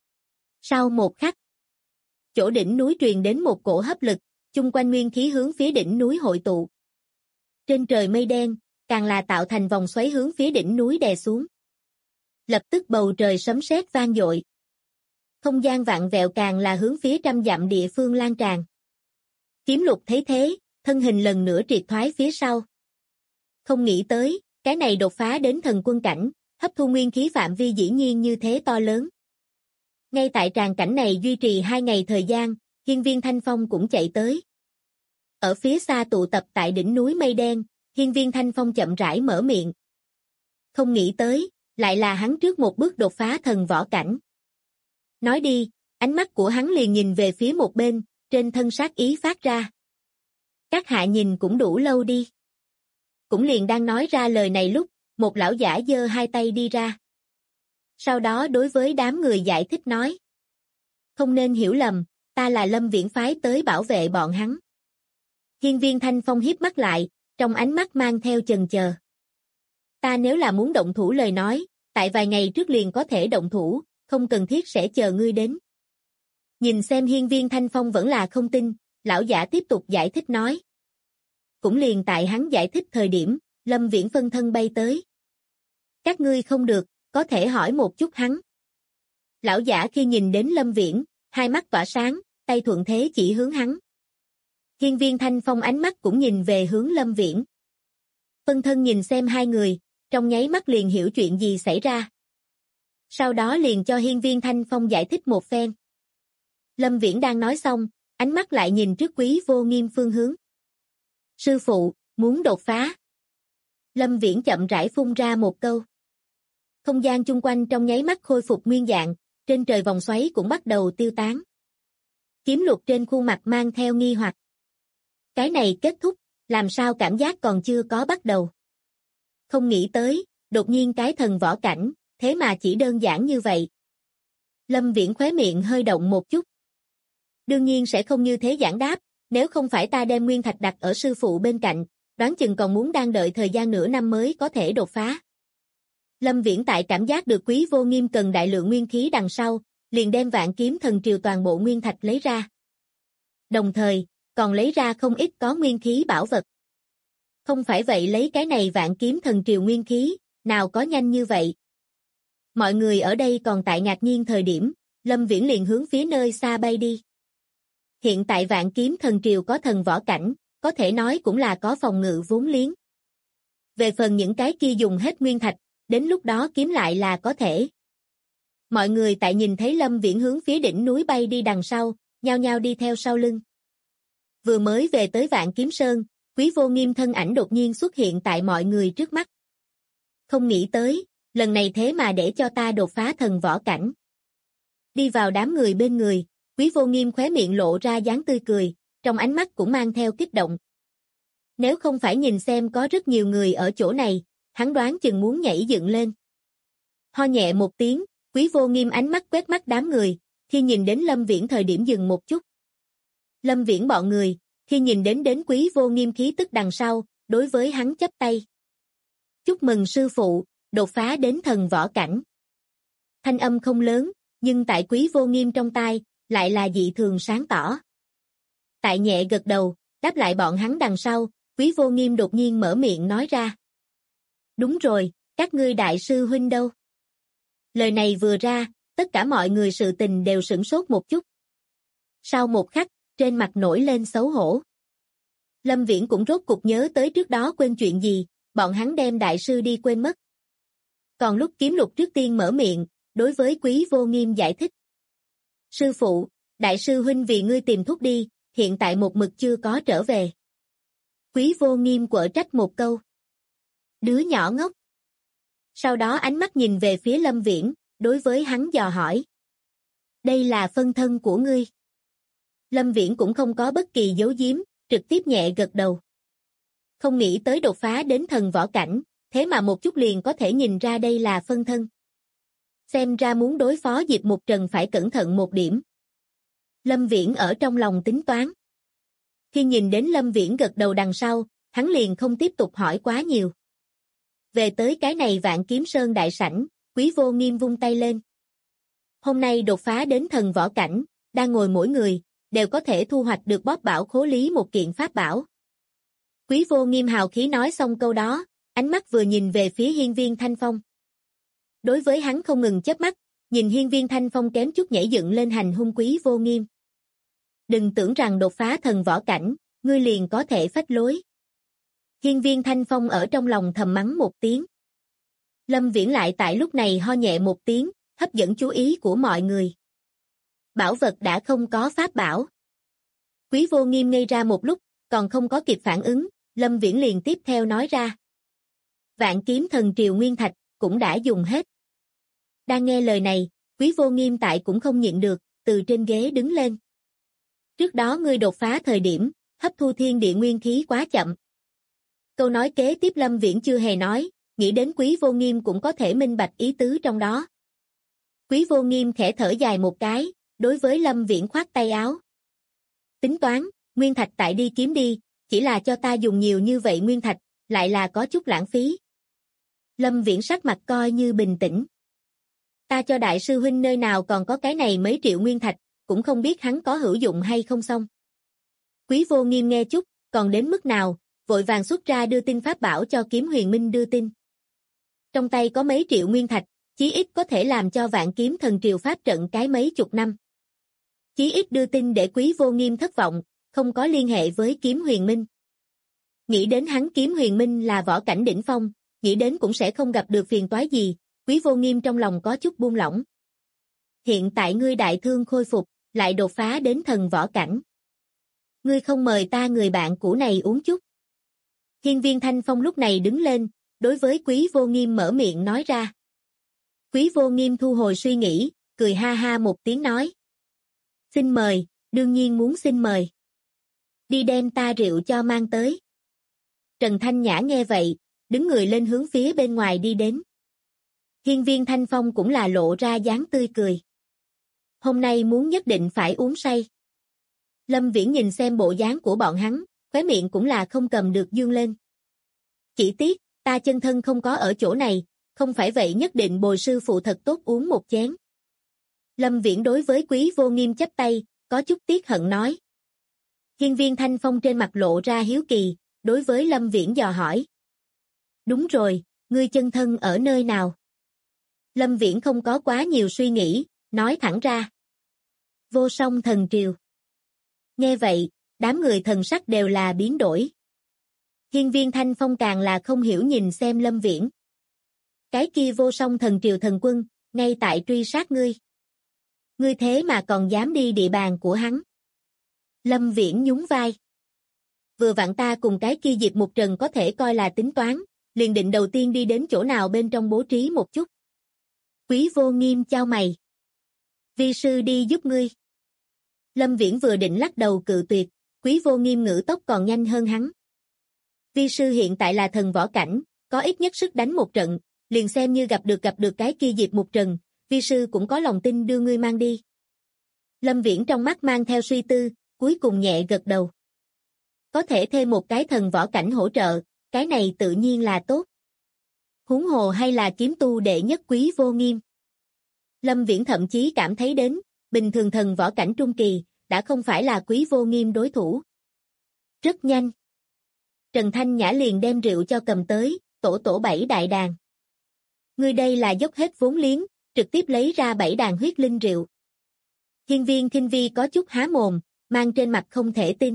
Sau một khắc, chỗ đỉnh núi truyền đến một cổ hấp lực, chung quanh nguyên khí hướng phía đỉnh núi hội tụ. Trên trời mây đen, càng là tạo thành vòng xoáy hướng phía đỉnh núi đè xuống. Lập tức bầu trời sấm sét vang dội. Không gian vặn vẹo càng là hướng phía trăm dặm địa phương lan tràn. Kiếm Lục thấy thế, thân hình lần nữa triệt thoái phía sau. Không nghĩ tới, cái này đột phá đến thần quân cảnh, hấp thu nguyên khí phạm vi dĩ nhiên như thế to lớn. Ngay tại tràng cảnh này duy trì 2 ngày thời gian, Hiên Viên Thanh Phong cũng chạy tới. Ở phía xa tụ tập tại đỉnh núi mây đen, Hiên Viên Thanh Phong chậm rãi mở miệng. Không nghĩ tới, lại là hắn trước một bước đột phá thần võ cảnh. Nói đi, ánh mắt của hắn liền nhìn về phía một bên, trên thân sát ý phát ra. Các hạ nhìn cũng đủ lâu đi. Cũng liền đang nói ra lời này lúc, một lão giả giơ 2 tay đi ra. Sau đó đối với đám người giải thích nói. Không nên hiểu lầm, ta là Lâm Viễn phái tới bảo vệ bọn hắn. Hiên Viên Thanh Phong híp mắt lại, trong ánh mắt mang theo chần chờ. Ta nếu là muốn động thủ lời nói, tại vài ngày trước liền có thể động thủ, không cần thiết sẽ chờ ngươi đến. Nhìn xem Hiên Viên Thanh Phong vẫn là không tin, lão giả tiếp tục giải thích nói. Cũng liền tại hắn giải thích thời điểm, Lâm Viễn phân thân bay tới. Các ngươi không được, có thể hỏi một chút hắn. Lão giả khi nhìn đến Lâm Viễn, hai mắt tỏa sáng, tay thuận thế chỉ hướng hắn. Hiên Viên Thanh Phong ánh mắt cũng nhìn về hướng Lâm Viễn. Phân thân nhìn xem hai người, trong nháy mắt liền hiểu chuyện gì xảy ra. Sau đó liền cho Hiên Viên Thanh Phong giải thích một phen. Lâm Viễn đang nói xong, ánh mắt lại nhìn trước Quý Vô Nghiêm phương hướng. Sư phụ, muốn đột phá. Lâm Viễn chậm rãi phun ra một câu. Không gian chung quanh trong nháy mắt khôi phục nguyên dạng, trên trời vòng xoáy cũng bắt đầu tiêu tán. Kiếm Lục trên khuôn mặt mang theo nghi hoặc. Cái này kết thúc, làm sao cảm giác còn chưa có bắt đầu. Không nghĩ tới, đột nhiên cái thần võ cảnh, thế mà chỉ đơn giản như vậy. Lâm Viễn khóe miệng hơi động một chút. Đương nhiên sẽ không như thế giảng đáp, nếu không phải ta đem nguyên thạch đặt ở sư phụ bên cạnh, đoán chừng còn muốn đang đợi thời gian nửa năm mới có thể đột phá. Lâm Viễn tại cảm giác được Quý Vô Nghiêm cần đại lượng nguyên khí đằng sau, liền đem Vạn Kiếm Thần Triều toàn bộ nguyên thạch lấy ra. Đồng thời, còn lấy ra không ít có nguyên khí bảo vật. Không phải vậy lấy cái này Vạn Kiếm Thần Triều nguyên khí, nào có nhanh như vậy. Mọi người ở đây còn tại ngạc nhiên thời điểm, Lâm Viễn liền hướng phía nơi xa bay đi. Hiện tại Vạn Kiếm Thần Triều có thần võ cảnh, có thể nói cũng là có phòng ngự vốn liếng. Về phần những cái kia dùng hết nguyên thạch, đến lúc đó kiếm lại là có thể. Mọi người tại nhìn thấy Lâm Viễn hướng phía đỉnh núi bay đi đằng sau, nhao nhao đi theo sau lưng. Vừa mới về tới Vạn Kiếm Sơn, Quý Vô Nghiêm thân ảnh đột nhiên xuất hiện tại mọi người trước mắt. Không nghĩ tới, lần này thế mà để cho ta đột phá thần võ cảnh. Đi vào đám người bên người, Quý Vô Nghiêm khóe miệng lộ ra dáng tươi cười, trong ánh mắt cũng mang theo kích động. Nếu không phải nhìn xem có rất nhiều người ở chỗ này, hắn đoán chừng muốn nhảy dựng lên. Ho nhẹ một tiếng, Quý Vô Nghiêm ánh mắt quét mắt đám người, khi nhìn đến Lâm Viễn thời điểm dừng một chút. Lâm Viễn bọn người, khi nhìn đến Quý Vô Nghiêm khí tức đằng sau, đối với hắn chắp tay. Chúc mừng sư phụ, đột phá đến thần võ cảnh. Thanh âm không lớn, nhưng tại Quý Vô Nghiêm trong tai, lại là dị thường sáng tỏ. Tại nhẹ gật đầu, đáp lại bọn hắn đằng sau, Quý Vô Nghiêm đột nhiên mở miệng nói ra. Đúng rồi, các ngươi đại sư huynh đâu? Lời này vừa ra, tất cả mọi người sự tình đều sửng sốt một chút. Sau một khắc, trên mặt nổi lên xấu hổ. Lâm Viễn cũng rốt cục nhớ tới trước đó quên chuyện gì, bọn hắn đem đại sư đi quên mất. Còn lúc Kiếm Lục trước tiên mở miệng, đối với Quý Vô Nghiêm giải thích. Sư phụ, đại sư huynh vì ngươi tìm thuốc đi, hiện tại một mực chưa có trở về. Quý Vô Nghiêm quở trách một câu. Đứa nhỏ ngốc. Sau đó ánh mắt nhìn về phía Lâm Viễn, đối với hắn dò hỏi. Đây là phân thân của ngươi. Lâm Viễn cũng không có bất kỳ giấu giếm, trực tiếp nhẹ gật đầu. Không nghĩ tới đột phá đến thần võ cảnh, thế mà một chút liền có thể nhìn ra đây là phân thân. Xem ra muốn đối phó Diệp Mục Trần phải cẩn thận một điểm. Lâm Viễn ở trong lòng tính toán. Khi nhìn đến Lâm Viễn gật đầu đằng sau, hắn liền không tiếp tục hỏi quá nhiều. Về tới cái này Vạn Kiếm Sơn đại sảnh, Quý Vô Nghiêm vung tay lên. Hôm nay đột phá đến thần võ cảnh, đang ngồi mỗi người, đều có thể thu hoạch được bóp bảo khố lý một kiện pháp bảo. Quý Vô Nghiêm hào khí nói xong câu đó, ánh mắt vừa nhìn về phía Hiên Viên Thanh Phong. Đối với hắn không ngừng chớp mắt, nhìn Hiên Viên Thanh Phong kém chút nhảy dựng lên hành hung Quý Vô Nghiêm. Đừng tưởng rằng đột phá thần võ cảnh, ngươi liền có thể phách lối. Hiên Viên Thanh Phong ở trong lòng thầm mắng một tiếng. Lâm Viễn lại tại lúc này ho nhẹ một tiếng, hấp dẫn chú ý của mọi người. Bảo vật đã không có pháp bảo. Quý Vô Nghiêm ngây ra một lúc, còn không có kịp phản ứng, Lâm Viễn liền tiếp theo nói ra. Vạn kiếm thần triều nguyên thạch, cũng đã dùng hết. Đang nghe lời này, Quý Vô Nghiêm tại cũng không nhịn được, từ trên ghế đứng lên. Trước đó ngươi đột phá thời điểm, hấp thu thiên địa nguyên khí quá chậm. Câu nói kế tiếp Lâm Viễn chưa hề nói, nghĩ đến Quý Vô Nghiêm cũng có thể minh bạch ý tứ trong đó. Quý Vô Nghiêm khẽ thở dài một cái, đối với Lâm Viễn khoát tay áo. Tính toán, nguyên thạch tại đi kiếm đi, chỉ là cho ta dùng nhiều như vậy nguyên thạch, lại là có chút lãng phí. Lâm Viễn sắc mặt coi như bình tĩnh. Ta cho đại sư huynh nơi nào còn có cái này mấy triệu nguyên thạch, cũng không biết hắn có hữu dụng hay không xong. Quý Vô Nghiêm nghe chút, còn đến mức nào, vội vàng xuất ra đưa tin pháp bảo cho Kiếm Huyền Minh đưa tin. Trong tay có mấy triệu nguyên thạch, chí ít có thể làm cho vạn kiếm thần triều pháp trận cái mấy chục năm. Chí ít đưa tin để Quý Vô Nghiêm thất vọng, không có liên hệ với Kiếm Huyền Minh. Nghĩ đến hắn Kiếm Huyền Minh là võ cảnh đỉnh phong, nghĩ đến cũng sẽ không gặp được phiền toái gì, Quý Vô Nghiêm trong lòng có chút buông lỏng. Hiện tại ngươi đại thương khôi phục, lại đột phá đến thần võ cảnh. Ngươi không mời ta người bạn cũ này uống chút. Hiên Viên Thanh Phong lúc này đứng lên, đối với Quý Vô Nghiêm mở miệng nói ra. Quý Vô Nghiêm thu hồi suy nghĩ, cười ha ha một tiếng nói. Xin mời, đương nhiên muốn xin mời. Đi đem ta rượu cho mang tới. Trần Thanh Nhã nghe vậy, đứng người lên hướng phía bên ngoài đi đến. Hiên Viên Thanh Phong cũng là lộ ra dáng tươi cười. Hôm nay muốn nhất định phải uống say. Lâm Viễn nhìn xem bộ dáng của bọn hắn, khóe miệng cũng là không cầm được dương lên. Chỉ tiếc, ta chân thân không có ở chỗ này, không phải vậy nhất định bồi sư phụ thật tốt uống một chén. Lâm Viễn đối với Quý Vô Nghiêm chắp tay, có chút tiếc hận nói. Hiên Viên Thanh Phong trên mặt lộ ra hiếu kỳ, đối với Lâm Viễn dò hỏi. Đúng rồi, ngươi chân thân ở nơi nào? Lâm Viễn không có quá nhiều suy nghĩ, nói thẳng ra. Vô Song Thần Triều. Nghe vậy, đám người thần sắc đều là biến đổi. Hiên Viên Thanh Phong càng là không hiểu nhìn xem Lâm Viễn. Cái kia Vô Song Thần Triều thần quân, ngay tại truy sát ngươi. Ngươi thế mà còn dám đi địa bàn của hắn. Lâm Viễn nhún vai. Vừa vặn ta cùng cái kia Diệp Mục Trần có thể coi là tính toán, liền định đầu tiên đi đến chỗ nào bên trong bố trí một chút. Quý Vô Nghiêm chau mày. Vi sư đi giúp ngươi. Lâm Viễn vừa định lắc đầu cự tuyệt, Quý Vô Nghiêm ngữ tốc còn nhanh hơn hắn. Vi sư hiện tại là thần võ cảnh, có ít nhất sức đánh một trận, liền xem như gặp được cái kia Diệp Mục Trần, vi sư cũng có lòng tin đưa ngươi mang đi. Lâm Viễn trong mắt mang theo suy tư, cuối cùng nhẹ gật đầu. Có thể thêm một cái thần võ cảnh hỗ trợ, cái này tự nhiên là tốt. Huống hồ hay là kiếm tu đệ nhất Quý Vô Nghiêm. Lâm Viễn thậm chí cảm thấy đến, bình thường thần võ cảnh trung kỳ, đã không phải là Quý Vô Nghiêm đối thủ. Rất nhanh. Trần Thanh Nhã liền đem rượu cho cầm tới, tổ 7 đại đàn. Ngươi đây là dốc hết vốn liếng, trực tiếp lấy ra 7 đàn huyết linh rượu. Hiên Viên Kinh Vi có chút há mồm, mang trên mặt không thể tin.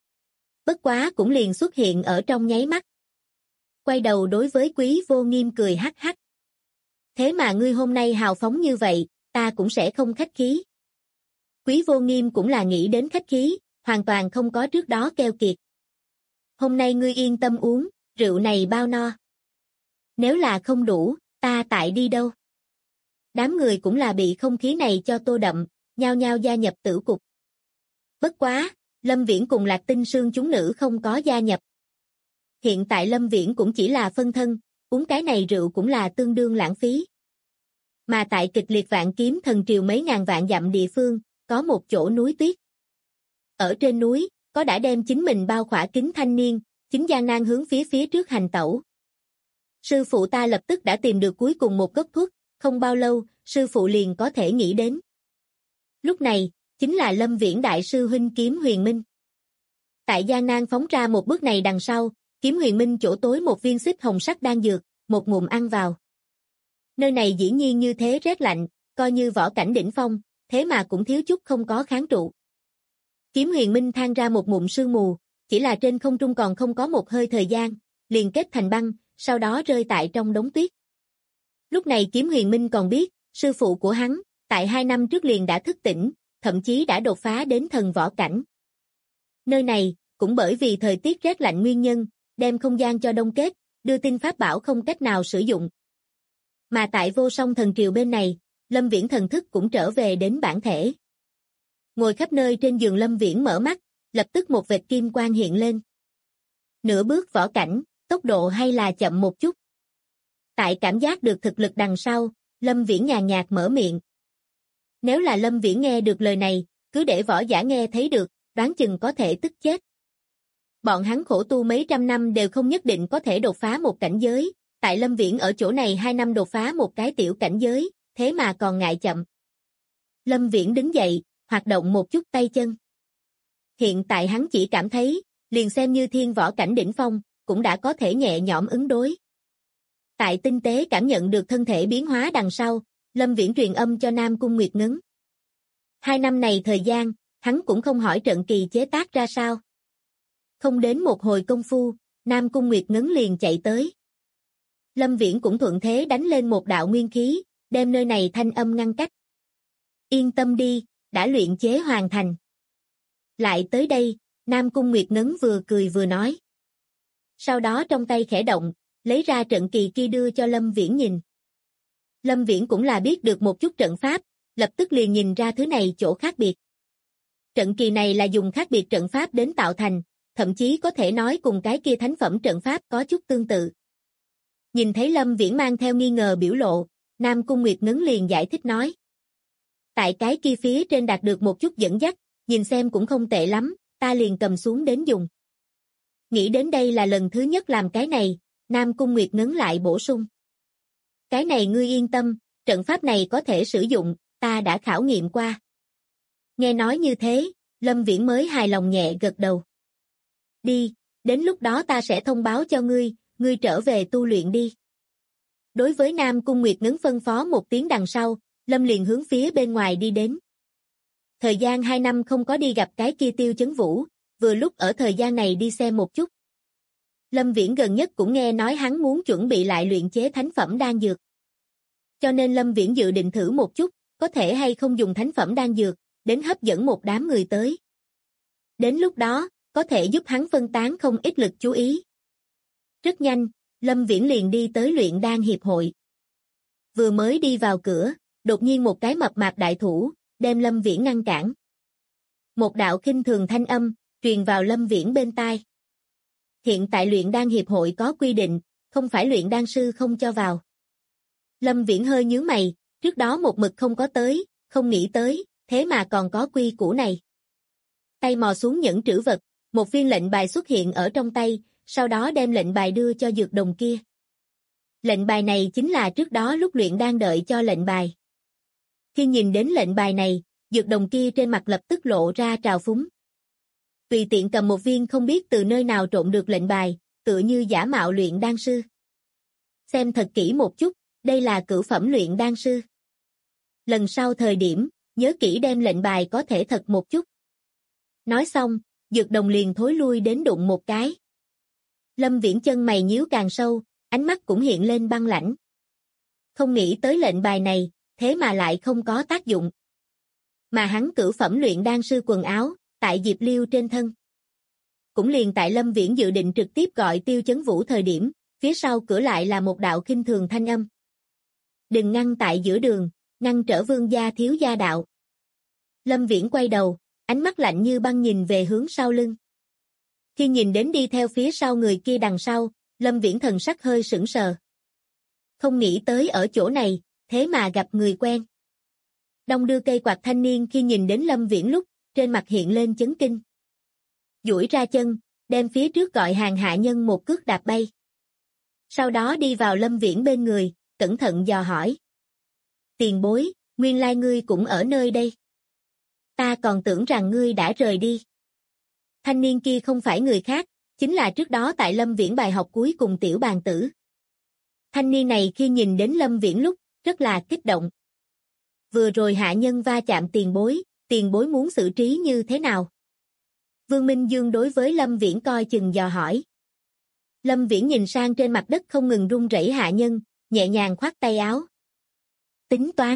Bất quá cũng liền xuất hiện ở trong nháy mắt. Quay đầu đối với Quý Vô Nghiêm cười hắc hắc. Thế mà ngươi hôm nay hào phóng như vậy, ta cũng sẽ không khách khí. Quý Vô Nghiêm cũng là nghĩ đến khách khí, hoàn toàn không có trước đó keo kiệt. Hôm nay ngươi yên tâm uống, rượu này bao no. Nếu là không đủ, ta tại đi đâu? Đám người cũng là bị không khí này cho tô đậm, nhao nhao gia nhập tử cục. Bất quá, Lâm Viễn cùng Lạc Tinh Sương chúng nữ không có gia nhập. Hiện tại Lâm Viễn cũng chỉ là phân thân, uống cái này rượu cũng là tương đương lãng phí. Mà tại kịch liệt vạn kiếm thần triều mấy ngàn vạn dặm địa phương, có một chỗ núi tuyết. Ở trên núi, có đã đem chính mình bao khỏa kín thanh niên, chính gian nan hướng phía trước hành tẩu. Sư phụ ta lập tức đã tìm được cuối cùng một cốc thuốc, không bao lâu, sư phụ liền có thể nghĩ đến. Lúc này, chính là Lâm Viễn đại sư huynh Kiếm Huyền Minh. Tại gian nan phóng ra một bước này đằng sau, Kiếm Huyền Minh chỗ tối một viên xích hồng sắc đan dược, một ngụm ăn vào. Nơi này dĩ nhiên như thế rét lạnh, coi như võ cảnh đỉnh phong, thế mà cũng thiếu chút không có kháng trụ. Kiếm Huyền Minh than ra một ngụm sương mù, chỉ là trên không trung còn không có một hơi thời gian, liền kết thành băng, sau đó rơi tại trong đống tuyết. Lúc này Kiếm Huyền Minh còn biết, sư phụ của hắn, tại 2 năm trước liền đã thức tỉnh, thậm chí đã đột phá đến thần võ cảnh. Nơi này, cũng bởi vì thời tiết rét lạnh nguyên nhân, đem không gian cho đông kết, đưa tin pháp bảo không cách nào sử dụng. Mà tại Vô Song Thần Triều bên này, Lâm Viễn thần thức cũng trở về đến bản thể. Ngồi khắp nơi trên giường Lâm Viễn mở mắt, lập tức một vệt kim quang hiện lên. Nửa bước võ cảnh, tốc độ hay là chậm một chút. Tại cảm giác được thực lực đằng sau, Lâm Viễn nhàn nhạt mở miệng. Nếu là Lâm Viễn nghe được lời này, cứ để võ giả nghe thấy được, đoán chừng có thể tức chết. Bọn hắn khổ tu mấy trăm năm đều không nhất định có thể đột phá một cảnh giới, tại Lâm Viễn ở chỗ này 2 năm đột phá một cái tiểu cảnh giới, thế mà còn ngại chậm. Lâm Viễn đứng dậy, hoạt động một chút tay chân. Hiện tại hắn chỉ cảm thấy, liền xem như thiên võ cảnh đỉnh phong, cũng đã có thể nhẹ nhõm ứng đối. Tại tinh tế cảm nhận được thân thể biến hóa đằng sau, Lâm Viễn truyền âm cho Nam Cung Nguyệt Ngấn. 2 năm này thời gian, hắn cũng không hỏi trận kỳ chế tác ra sao. Không đến một hồi công phu, Nam Cung Nguyệt Ngấn liền chạy tới. Lâm Viễn cũng thuận thế đánh lên một đạo nguyên khí, đem nơi này thanh âm ngăn cách. Yên tâm đi, đã luyện chế hoàn thành. Lại tới đây, Nam Cung Nguyệt Ngấn vừa cười vừa nói. Sau đó trong tay khẽ động, lấy ra trận kỳ kia đưa cho Lâm Viễn nhìn. Lâm Viễn cũng là biết được một chút trận pháp, lập tức liền nhìn ra thứ này chỗ khác biệt. Trận kỳ này là dùng khác biệt trận pháp đến tạo thành, thậm chí có thể nói cùng cái kia thánh phẩm trận pháp có chút tương tự. Nhìn thấy Lâm Viễn mang theo nghi ngờ biểu lộ, Nam Cung Nguyệt Ngấn liền giải thích nói. Tại cái kia phía trên đạt được một chút dẫn dắt, nhìn xem cũng không tệ lắm, ta liền cầm xuống đến dùng. Nghĩ đến đây là lần thứ nhất làm cái này, Nam Cung Nguyệt Ngấn lại bổ sung. Cái này ngươi yên tâm, trận pháp này có thể sử dụng, ta đã khảo nghiệm qua. Nghe nói như thế, Lâm Viễn mới hài lòng nhẹ gật đầu. Đi, đến lúc đó ta sẽ thông báo cho ngươi, ngươi trở về tu luyện đi. Đối với Nam Cung Nguyệt Ngấn phân phó một tiếng đằng sau, Lâm liền hướng phía bên ngoài đi đến. Thời gian 2 năm không có đi gặp cái kia Tiêu Chấn Vũ, vừa lúc ở thời gian này đi xem một chút. Lâm Viễn gần nhất cũng nghe nói hắn muốn chuẩn bị lại luyện chế thánh phẩm đan dược. Cho nên Lâm Viễn dự định thử một chút, có thể hay không dùng thánh phẩm đan dược, đến hấp dẫn một đám người tới. Đến lúc đó, có thể giúp hắn phân tán không ít lực chú ý. Rất nhanh, Lâm Viễn liền đi tới luyện đan hiệp hội. Vừa mới đi vào cửa, đột nhiên một cái mập mạp đại thủ, đem Lâm Viễn ngăn cản. Một đạo khinh thường thanh âm, truyền vào Lâm Viễn bên tai. Hiện tại luyện đan hiệp hội có quy định, không phải luyện đan sư không cho vào. Lâm Viễn hơi nhướng mày, trước đó một mực không có tới, không nghĩ tới, thế mà còn có quy củ này. Tay mò xuống nhẫn trữ vật, một viên lệnh bài xuất hiện ở trong tay, sau đó đem lệnh bài đưa cho dược đồng kia. Lệnh bài này chính là trước đó lúc luyện đan đợi cho lệnh bài. Khi nhìn đến lệnh bài này, dược đồng kia trên mặt lập tức lộ ra trào phúng. Tùy tiện cầm một viên không biết từ nơi nào trộn được lệnh bài, tựa như giả mạo luyện đan sư. Xem thật kỹ một chút, đây là cửu phẩm luyện đan sư. Lần sau thời điểm, nhớ kỹ đem lệnh bài có thể thật một chút. Nói xong, dược đồng liền thối lui đến đụng một cái. Lâm Viễn chân mày nhíu càng sâu, ánh mắt cũng hiện lên băng lãnh. Không nghĩ tới lệnh bài này, thế mà lại không có tác dụng. Mà hắn cửu phẩm luyện đan sư quần áo, tại Diệp Liêu trên thân. Cũng liền tại Lâm Viễn dự định trực tiếp gọi Tiêu Chấn Vũ thời điểm, phía sau cửa lại là một đạo khinh thường thanh âm. Đừng ngăn tại giữa đường, ngăn trở vương gia thiếu gia đạo. Lâm Viễn quay đầu, ánh mắt lạnh như băng nhìn về hướng sau lưng. Khi nhìn đến đi theo phía sau người kia đằng sau, Lâm Viễn thần sắc hơi sững sờ. Không nghĩ tới ở chỗ này, thế mà gặp người quen. Đong đưa cây quạt thanh niên khi nhìn đến Lâm Viễn lúc, trên mặt hiện lên chấn kinh. Duỗi ra chân, đem phía trước gọi hàng hạ nhân một cước đạp bay. Sau đó đi vào Lâm Viễn bên người, cẩn thận dò hỏi. Tiền bối, nguyên lai ngươi cũng ở nơi đây. Ta còn tưởng rằng ngươi đã rời đi. Thanh niên kia không phải người khác, chính là trước đó tại Lâm Viễn bài học cuối cùng tiểu bàn tử. Thanh niên này khi nhìn đến Lâm Viễn lúc, rất là kích động. Vừa rồi hạ nhân va chạm tiền bối muốn xử trí như thế nào? Vương Minh Dương đối với Lâm Viễn coi chừng dò hỏi. Lâm Viễn nhìn sang trên mặt đất không ngừng run rẩy hạ nhân, nhẹ nhàng khoát tay áo. Tính toán.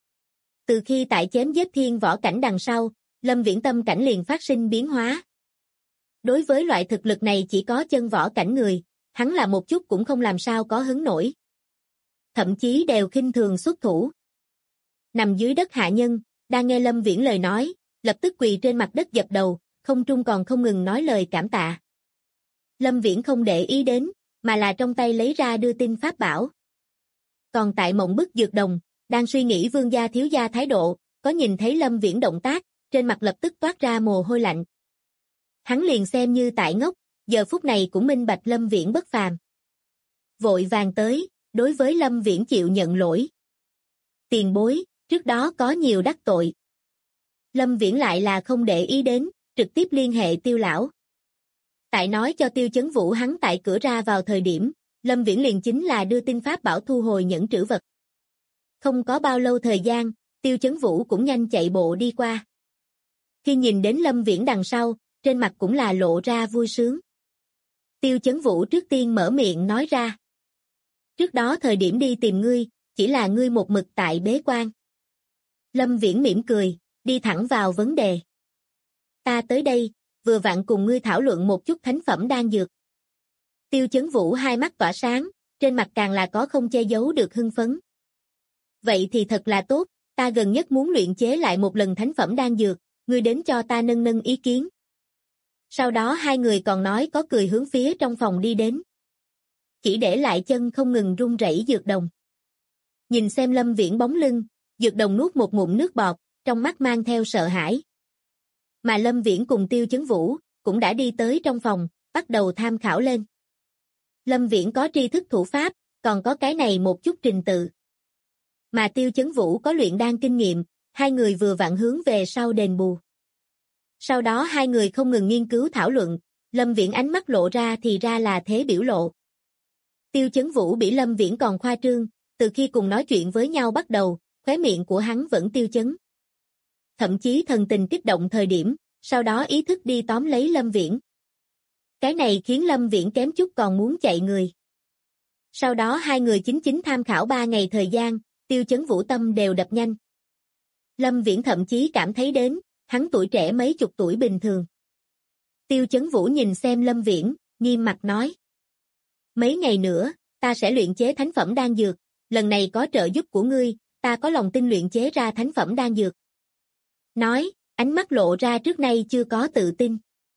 Từ khi tại chém giết thiên võ cảnh đằng sau, Lâm Viễn tâm cảnh liền phát sinh biến hóa. Đối với loại thực lực này chỉ có chân võ cảnh người, hắn là một chút cũng không làm sao có hứng nổi. Thậm chí đều khinh thường xuất thủ. Nằm dưới đất hạ nhân, đang nghe Lâm Viễn lời nói, lập tức quỳ trên mặt đất dập đầu, không trung còn không ngừng nói lời cảm tạ. Lâm Viễn không để ý đến, mà là trong tay lấy ra đưa tin pháp bảo. Còn tại Mộng Bức Dược Đồng, đang suy nghĩ vương gia thiếu gia thái độ, có nhìn thấy Lâm Viễn động tác, trên mặt lập tức toát ra mồ hôi lạnh. Hắn liền xem như tại ngốc, giờ phút này cũng minh bạch Lâm Viễn bất phàm. Vội vàng tới, đối với Lâm Viễn chịu nhận lỗi. Tiền bối, trước đó có nhiều đắc tội. Lâm Viễn lại là không để ý đến, trực tiếp liên hệ Tiêu lão. Tại nói cho Tiêu Chấn Vũ hắn tại cửa ra vào thời điểm, Lâm Viễn liền chính là đưa tin pháp bảo thu hồi những trữ vật. Không có bao lâu thời gian, Tiêu Chấn Vũ cũng nhanh chạy bộ đi qua. Khi nhìn đến Lâm Viễn đằng sau, trên mặt cũng là lộ ra vui sướng. Tiêu Chấn Vũ trước tiên mở miệng nói ra. Trước đó thời điểm đi tìm ngươi, chỉ là ngươi một mực tại bế quan. Lâm Viễn mỉm cười, đi thẳng vào vấn đề. Ta tới đây, vừa vặn cùng ngươi thảo luận một chút thánh phẩm đan dược. Tiêu Chấn Vũ hai mắt tỏa sáng, trên mặt càng là có không che giấu được hưng phấn. Vậy thì thật là tốt, ta gần nhất muốn luyện chế lại một lần thánh phẩm đan dược, ngươi đến cho ta nâng ý kiến. Sau đó hai người còn nói có cười hướng phía trong phòng đi đến. Chỉ để lại chân không ngừng run rẩy Dược Đồng. Nhìn xem Lâm Viễn bóng lưng, Dược Đồng nuốt một ngụm nước bọt, trong mắt mang theo sợ hãi. Mà Lâm Viễn cùng Tiêu Chấn Vũ cũng đã đi tới trong phòng, bắt đầu tham khảo lên. Lâm Viễn có tri thức thủ pháp, còn có cái này một chút trình tự. Mà Tiêu Chấn Vũ có luyện đan kinh nghiệm, hai người vừa vặn hướng về sau đền bù. Sau đó hai người không ngừng nghiên cứu thảo luận, Lâm Viễn ánh mắt lộ ra thì ra là thế biểu lộ. Tiêu Chấn Vũ bị Lâm Viễn còn khoa trương, từ khi cùng nói chuyện với nhau bắt đầu, khóe miệng của hắn vẫn tiêu chấn. Thậm chí thần tình kích động thời điểm, sau đó ý thức đi tóm lấy Lâm Viễn. Cái này khiến Lâm Viễn kém chút còn muốn chạy người. Sau đó hai người chính tham khảo 3 ngày thời gian, Tiêu Chấn Vũ tâm đều đập nhanh. Lâm Viễn thậm chí cảm thấy đến, hắn tuổi trẻ mấy chục tuổi bình thường. Tiêu Chấn Vũ nhìn xem Lâm Viễn, nghiêm mặt nói. Mấy ngày nữa, ta sẽ luyện chế thánh phẩm đan dược, lần này có trợ giúp của ngươi, ta có lòng tin luyện chế ra thánh phẩm đan dược. Nói, ánh mắt lộ ra trước nay chưa có tự tin.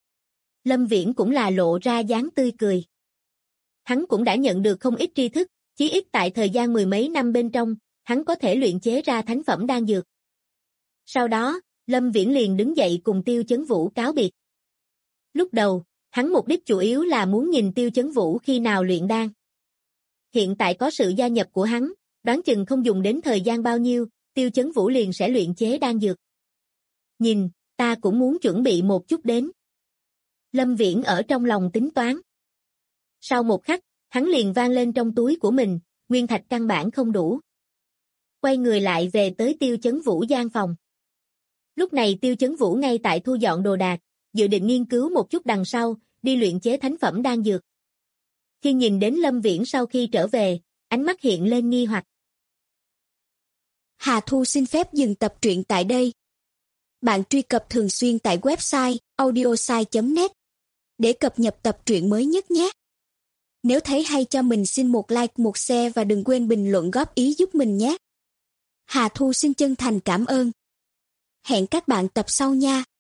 Lâm Viễn cũng là lộ ra dáng tươi cười. Hắn cũng đã nhận được không ít tri thức, chí ít tại thời gian 10 mấy năm bên trong, hắn có thể luyện chế ra thánh phẩm đan dược. Sau đó, Lâm Viễn liền đứng dậy cùng Tiêu Chấn Vũ cáo biệt. Lúc đầu, hắn mục đích chủ yếu là muốn nhìn Tiêu Chấn Vũ khi nào luyện đan. Hiện tại có sự gia nhập của hắn, đoán chừng không dùng đến thời gian bao nhiêu, Tiêu Chấn Vũ liền sẽ luyện chế đan dược. Nhìn, ta cũng muốn chuẩn bị một chút đến. Lâm Viễn ở trong lòng tính toán. Sau một khắc, hắn liền vang lên trong túi của mình, nguyên thạch căn bản không đủ. Quay người lại về tới Tiêu Chấn Vũ gian phòng. Lúc này Tiêu Chấn Vũ ngay tại thu dọn đồ đạc, dự định nghiên cứu một chút đằng sau, đi luyện chế thánh phẩm đan dược. Khi nhìn đến Lâm Viễn sau khi trở về, ánh mắt hiện lên nghi hoặc. Hà Thu xin phép dừng tập truyện tại đây. Bạn truy cập thường xuyên tại website audiosai.net để cập nhật tập truyện mới nhất nhé. Nếu thấy hay cho mình xin một like, một share và đừng quên bình luận góp ý giúp mình nhé. Hà Thu xin chân thành cảm ơn. Hẹn các bạn tập sau nha.